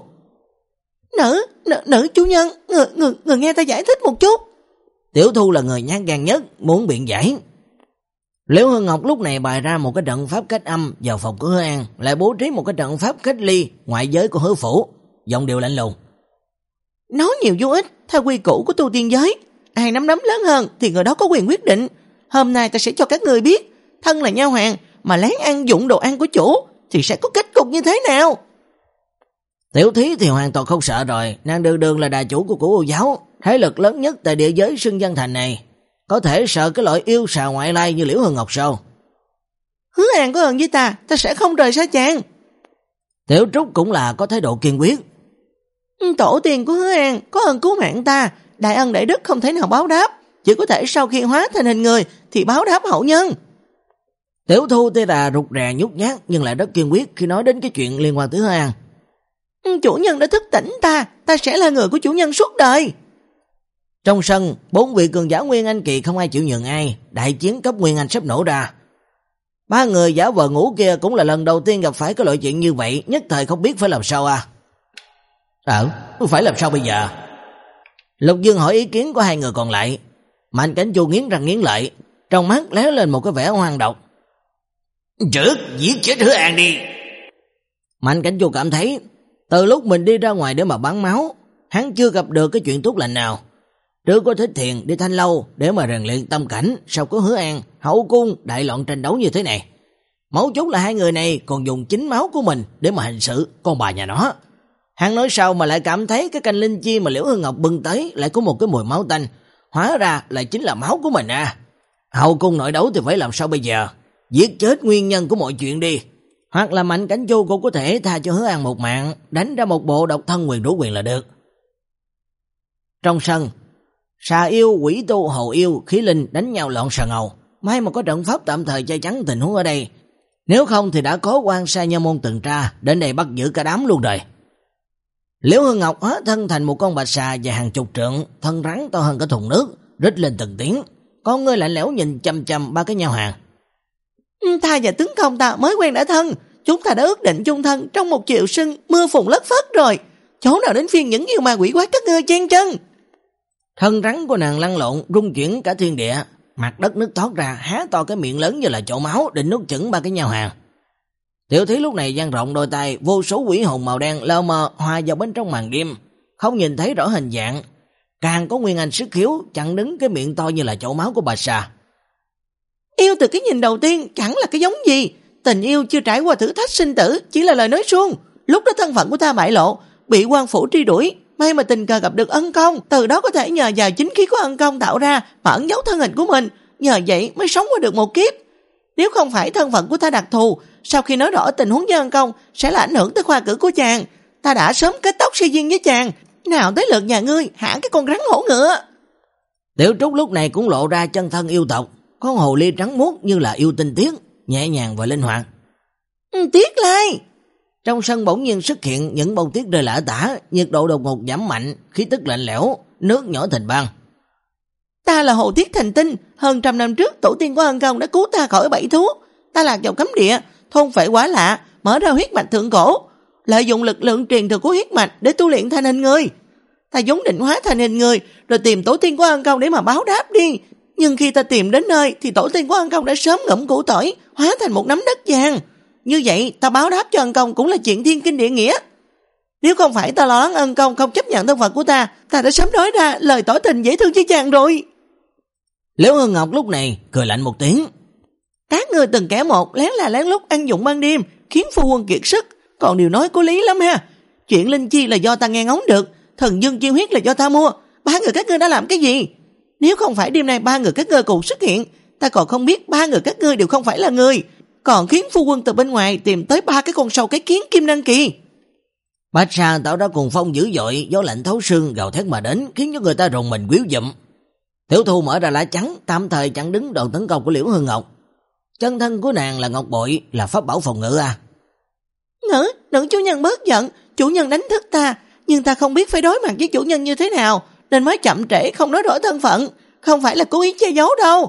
Nữ, nữ, nữ chủ nhân, người, người, người nghe ta giải thích một chút. Tiểu Thu là người nhát gan nhất, muốn biện giải. Liễu Hương Ngọc lúc này bày ra một cái trận pháp cách âm vào phòng của Hứa An, lại bố trí một cái trận pháp cách ly ngoại giới của Hứa phủ, giọng điệu lạnh lùng. Nói nhiều vô ích, theo quy củ của tu tiên giới, ai nắm đấm lớn hơn thì người đó có quyền quyết định. Hôm nay ta sẽ cho các người biết, thân là nha hoàn mà lén ăn dụng đồ ăn của chủ thì sẽ có kết cục như thế nào. Tiểu Thí thì hoàn toàn không sợ rồi, nàng đường đường là đại chủ của Cửu U giáo, thế lực lớn nhất tại địa giới Sưng Văn Thành này, có thể sợ cái loại yêu xà ngoại lai như Liễu Hương Ngọc sao? Hứa An có ơn với ta, ta sẽ không rời xa chàng. Tiểu Trúc cũng là có thái độ kiên quyết. Tổ tiên của Hứa An có ơn cứu mạng ta, đại ân đại đức không thể nào báo đáp, chỉ có thể sau khi hóa thành hình người thì báo đáp hậu nhân. Tiểu Thu tê là rụt rè nhút nhát nhưng lại rất kiên quyết khi nói đến cái chuyện liên quan tới Hứa An. Chủ nhân đã thức tỉnh ta, ta sẽ là người của chủ nhân suốt đời. Trong sân, bốn vị cường giả Nguyên Anh kỳ không ai chịu nhường ai, đại chiến cấp Nguyên Anh sắp nổ ra. Ba người giả vờ ngủ kia cũng là lần đầu tiên gặp phải cái loại chuyện như vậy, nhất thời không biết phải làm sao à. Ờ, phải làm sao bây giờ? Lục Dương hỏi ý kiến của hai người còn lại. Mạnh Cảnh Chu nghiến răng nghiến lợi, trong mắt lóe lên một cái vẻ hoang độc. Trước giết chết Hứa An đi. Mạnh Cảnh Chu cảm thấy từ lúc mình đi ra ngoài để mà bán máu, hắn chưa gặp được cái chuyện tốt lành nào. Trước có Thích Thiền đi Thanh Lâu để mà rèn luyện tâm cảnh, sau có Hứa An, hậu cung đại loạn tranh đấu như thế này. Mấu chốt là hai người này còn dùng chính máu của mình để mà hành sự con bà nhà nó. Hắn nói sao mà lại cảm thấy cái canh linh chi mà Liễu Hương Ngọc bưng tới lại có một cái mùi máu tanh, hóa ra lại chính là máu của mình à. Hậu cung nội đấu thì phải làm sao bây giờ? Giết chết nguyên nhân của mọi chuyện đi. Hoặc là Mạnh Cảnh Chu cũng có thể tha cho Hứa An một mạng, đánh ra một bộ độc thân quyền đủ quyền là được. Trong sân, xà yêu, quỷ tu, hồ yêu, khí linh đánh nhau loạn xà ngầu. May mà có trận pháp tạm thời che chắn tình huống ở đây. Nếu không thì đã có quan sai nha môn tuần tra đến đây bắt giữ cả đám luôn rồi. Liễu Hương Ngọc hóa thân thành một con bạch xà dài hàng chục trượng, thân rắn to hơn cả thùng nước, rít lên từng tiếng. Con ngươi lạnh lẽo nhìn chăm chăm ba cái nhau hàng. Ta và tướng công ta mới quen đã thân, chúng ta đã ước định chung thân trong một triệu sưng mưa phùn lất phất rồi. Chỗ nào đến phiên những yêu ma quỷ quái các ngươi chen chân. Thân rắn của nàng lăn lộn, rung chuyển cả thiên địa, mặt đất nứt toát ra, há to cái miệng lớn như là chậu máu định nuốt chửng ba cái nhau hàng. Tiểu Thí lúc này dang rộng đôi tay, vô số quỷ hồn màu đen lờ mờ hòa vào bên trong màn đêm, không nhìn thấy rõ hình dạng. Càng có Nguyên Anh sức khiếu chặn đứng cái miệng to như là chậu máu của bà Sa. Yêu từ cái nhìn đầu tiên chẳng là cái giống gì. Tình yêu chưa trải qua thử thách sinh tử, chỉ là lời nói suông. Lúc đó thân phận của ta bại lộ, bị quan phủ truy đuổi, may mà tình cờ gặp được Ân Công, từ đó có thể nhờ vào chính khí của Ân Công tạo ra mà ẩn giấu thân hình của mình, nhờ vậy mới sống qua được một kiếp. Nếu không phải thân phận của ta đặc thù, sau khi nói rõ tình huống với Ân Công sẽ là ảnh hưởng tới khoa cử của chàng, ta đã sớm kết tóc si duyên với chàng. Nào tới lượt nhà ngươi hãng cái con rắn hổ ngựa. Tiểu Trúc lúc này cũng lộ ra chân thân yêu tộc, con hồ ly trắng muốt như là yêu tinh tiết, nhẹ nhàng và linh hoạt. Ừ, Tiết Lai. Trong sân bỗng nhiên xuất hiện những bông tuyết rơi lả tả, nhiệt độ đột ngột giảm mạnh, khí tức lạnh lẽo, nước nhỏ thành băng. Ta là Hồ Tiết Thành Tinh, hơn trăm năm trước tổ tiên của Ân Công đã cứu ta khỏi bẫy thú. Ta lạc vào cấm địa, thôn phệ quá lạ, mở ra huyết mạch thượng cổ, lợi dụng lực lượng truyền thừa của huyết mạch để tu luyện thành hình người. Ta vốn định hóa thành hình người rồi tìm tổ tiên của Ân Công để mà báo đáp đi. Nhưng khi ta tìm đến nơi thì tổ tiên của Ân Công đã sớm ngậm củ tỏi, hóa thành một nắm đất vàng. Như vậy ta báo đáp cho Ân Công cũng là chuyện thiên kinh địa nghĩa. Nếu không phải ta lo lắng Ân Công không chấp nhận thân phận của ta, ta đã sớm nói ra lời tỏ tình dễ thương với chàng rồi. Liễu Hương Ngọc lúc này cười lạnh một tiếng. Các người từng kẻ một lén là lén lút ăn dụng ban đêm, khiến phu quân kiệt sức. Còn điều nói có lý lắm ha. Chuyện linh chi là do ta nghe ngóng được, thần dương chiêu huyết là do ta mua. Ba người các ngươi đã làm cái gì? Nếu không phải đêm nay ba người các ngươi cùng xuất hiện, ta còn không biết ba người các ngươi đều không phải là người, còn khiến phu quân từ bên ngoài tìm tới ba cái con sâu cái kiến kim đăng kỳ. Bạch Sa tạo ra cuồng phong dữ dội, gió lạnh thấu xương gào thét mà đến, khiến cho người ta rùng mình quýu dụm. Tiểu Thu mở ra lá chắn, tạm thời chặn đứng đòn tấn công của Liễu Hương Ngọc. Chân thân của nàng là ngọc bội, là pháp bảo phòng ngự à. Nữ, nữ chủ nhân bớt giận, chủ nhân đánh thức ta, nhưng ta không biết phải đối mặt với chủ nhân như thế nào, nên mới chậm trễ không nói rõ thân phận, không phải là cố ý che giấu đâu.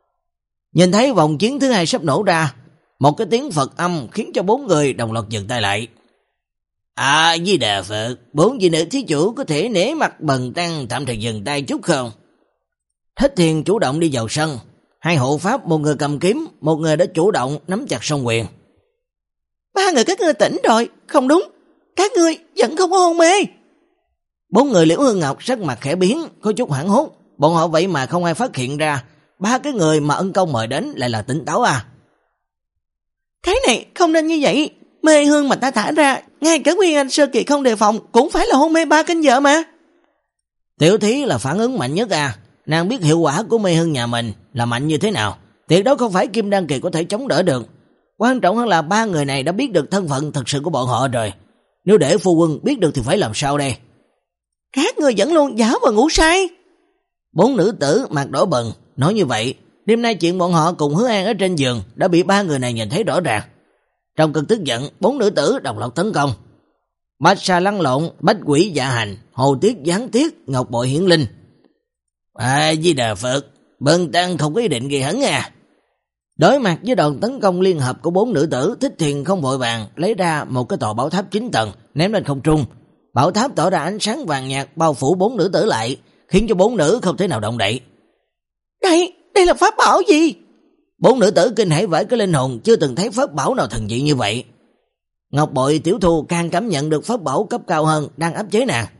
Nhìn thấy vòng chiến thứ hai sắp nổ ra, một cái tiếng Phật âm khiến cho bốn người đồng loạt dừng tay lại. À, Di Đà Phật, bốn vị nữ thí chủ có thể nể mặt bần tăng tạm thời dừng tay chút không? Thích Thiên chủ động đi vào sân, hai hộ pháp, một người cầm kiếm, một người đã chủ động nắm chặt song quyền. Ba người các ngươi tỉnh rồi, không đúng, các ngươi vẫn không có hôn mê. Bốn người Liễu Hương Ngọc sắc mặt khẽ biến, có chút hoảng hốt, bọn họ vậy mà không ai phát hiện ra, ba cái người mà Ân Công mời đến lại là tỉnh táo à. Cái này không nên như vậy, mê hương mà ta thả ra, ngay cả Nguyên Anh sơ kỳ không đề phòng cũng phải là hôn mê ba canh giờ mà. Tiểu Thí là phản ứng mạnh nhất à, nàng biết hiệu quả của mê hương nhà mình là mạnh như thế nào, tuyệt đối không phải kim đăng kỳ có thể chống đỡ được. Quan trọng hơn là ba người này đã biết được thân phận thật sự của bọn họ rồi, nếu để phu quân biết được thì phải làm sao đây? Các người vẫn luôn giả vờ ngủ say. Bốn nữ tử mặt đỏ bừng, nói như vậy, đêm nay chuyện bọn họ cùng Hứa An ở trên giường đã bị ba người này nhìn thấy rõ ràng. Trong cơn tức giận, bốn nữ tử đồng loạt tấn công. Bạch Sa lăn lộn, Bách Quỷ dạ hành, Hồ Tiết giáng tiết, Ngọc Bội hiển linh. À, Di Đà Phật, bần tăng không có ý định gây hấn à. Đối mặt với đòn tấn công liên hợp của bốn nữ tử, Thích Thiền không vội vàng lấy ra một cái tòa bảo tháp chín tầng ném lên không trung. Bảo tháp tỏ ra ánh sáng vàng nhạt bao phủ bốn nữ tử lại, khiến cho bốn nữ không thể nào động đậy. Đây, đây là pháp bảo gì? Bốn nữ tử kinh hãi vãi cái linh hồn, chưa từng thấy pháp bảo nào thần dị như vậy. Ngọc Bội Tiểu Thu càng cảm nhận được pháp bảo cấp cao hơn đang áp chế nàng.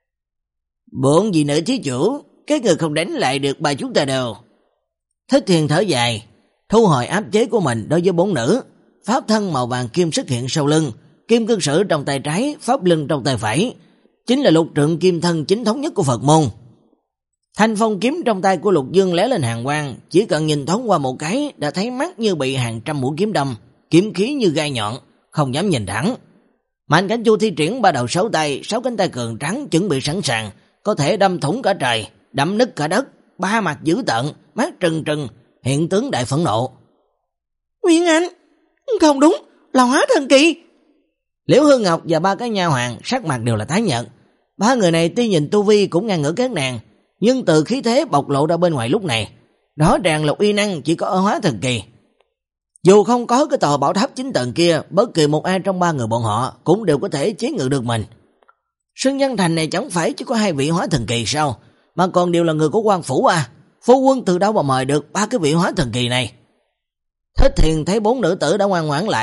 Bốn vị nữ thí chủ, các người không đánh lại được ba chúng ta đâu. Thích Thiền thở dài, thu hồi áp chế của mình đối với bốn nữ. Pháp thân màu vàng kim xuất hiện sau lưng, kim cương sử trong tay trái, pháp lưng trong tay phải, chính là lục trượng kim thân chính thống nhất của Phật môn. Thanh phong kiếm trong tay của Lục Dương lóe lên hàn quang, chỉ cần nhìn thoáng qua một cái đã thấy mắt như bị hàng trăm mũi kiếm đâm, kiếm khí như gai nhọn, không dám nhìn thẳng. Mạnh Cảnh Chu thi triển ba đầu sáu tay, sáu cánh tay cường trắng chuẩn bị sẵn sàng, có thể đâm thủng cả trời, đâm nứt cả đất, ba mặt dữ tợn, mắt trừng trừng, hiện tướng đại phẫn nộ. Nguyên Anh, không đúng, là hóa thần kỳ. Liễu Hương Ngọc và ba cái nha hoàng sắc mặt đều là tái nhợt. Ba người này tuy nhìn tu vi cũng ngang ngửa các nàng, nhưng từ khí thế bộc lộ ra bên ngoài lúc này, rõ ràng Lục Y Năng chỉ có ở hóa thần kỳ. Dù không có cái tòa bảo tháp chín tầng kia, bất kỳ một ai trong ba người bọn họ cũng đều có thể chế ngự được mình. Sơn Văn Thành này chẳng phải chỉ có hai vị hóa thần kỳ sao, mà còn đều là người của quan phủ à. Phu quân từ đâu mà mời được ba cái vị hóa thần kỳ này? Thích Thiền thấy bốn nữ tử đã ngoan ngoãn lại,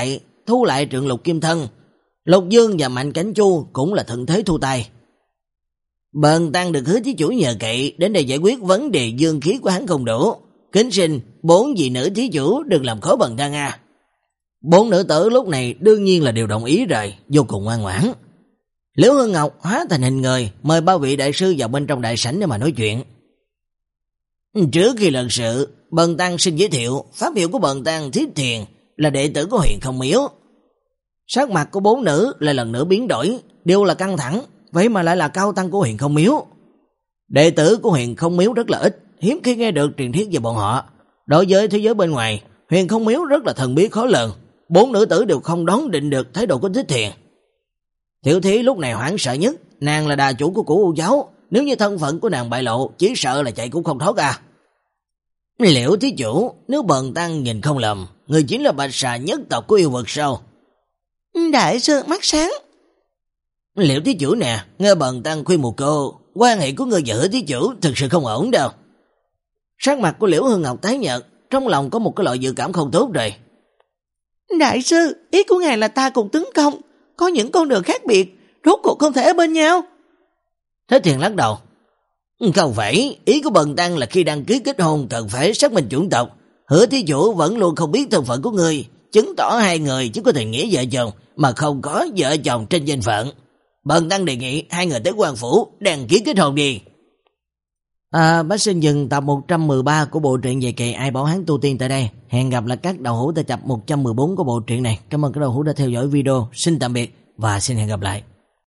thu lại trượng lục kim thân. Lục Dương và Mạnh Cảnh Chu cũng là thuận thế thu tay. Bần tăng được Hứa thí chủ nhờ cậy đến đây giải quyết vấn đề dương khí của hắn không đủ. Kính xin bốn vị nữ thí chủ đừng làm khó bần tăng à. Bốn nữ tử lúc này đương nhiên là đều đồng ý rồi, vô cùng ngoan ngoãn. Liễu Hương Ngọc hóa thành hình người, mời ba vị đại sư vào bên trong đại sảnh để mà nói chuyện. Trước khi lần sự, bần tăng xin giới thiệu, pháp hiệu của bần tăng Thiết Thiền là đệ tử của Huyền Không Miếu. Sắc mặt của bốn nữ lại lần nữa biến đổi, đều là căng thẳng, vậy mà lại là cao tăng của Huyền Không Miếu. Đệ tử của Huyền Không Miếu rất là ít, hiếm khi nghe được truyền thuyết về bọn họ. Đối với thế giới bên ngoài, Huyền Không Miếu rất là thần bí khó lường, bốn nữ tử đều không đoán định được thái độ của Thiết Thiền. Tiểu Thí lúc này hoảng sợ nhất, nàng là đà chủ của Cửu U giáo, nếu như thân phận của nàng bại lộ, chỉ sợ là chạy cũng không thoát à. Liễu thí chủ, nếu bần tăng nhìn không lầm, người chính là Bạch Xà nhất tộc của yêu vực sao? Đại sư mắt sáng. Liễu thí chủ nè, nghe bần tăng khuyên một câu, quan hệ của ngươi và Hứa thí chủ thực sự không ổn đâu. Sắc mặt của Liễu Hương Ngọc tái nhợt, trong lòng có một cái loại dự cảm không tốt rồi. Đại sư, ý của ngài là ta cùng tấn công, có những con đường khác biệt, rốt cuộc không thể ở bên nhau. Thế Thiền lắc đầu. Không phải, ý của bần tăng là khi đăng ký kết hôn cần phải xác minh chủng tộc. Hứa thí chủ vẫn luôn không biết thân phận của ngươi, chứng tỏ hai người chỉ có tình nghĩa vợ chồng mà không có vợ chồng trên danh phận. Bần tăng đề nghị hai người tới quan phủ đăng ký kết hôn đi. À, bác xin dừng tập một trăm mười ba của bộ truyện về kỳ Ai Bảo Hắn Tu Tiên tại đây. Hẹn gặp lại các đầu hữu tại tập một trăm mười bốn của bộ truyện này. Cảm ơn các đầu hữu đã theo dõi video. Xin tạm biệt và xin hẹn gặp lại.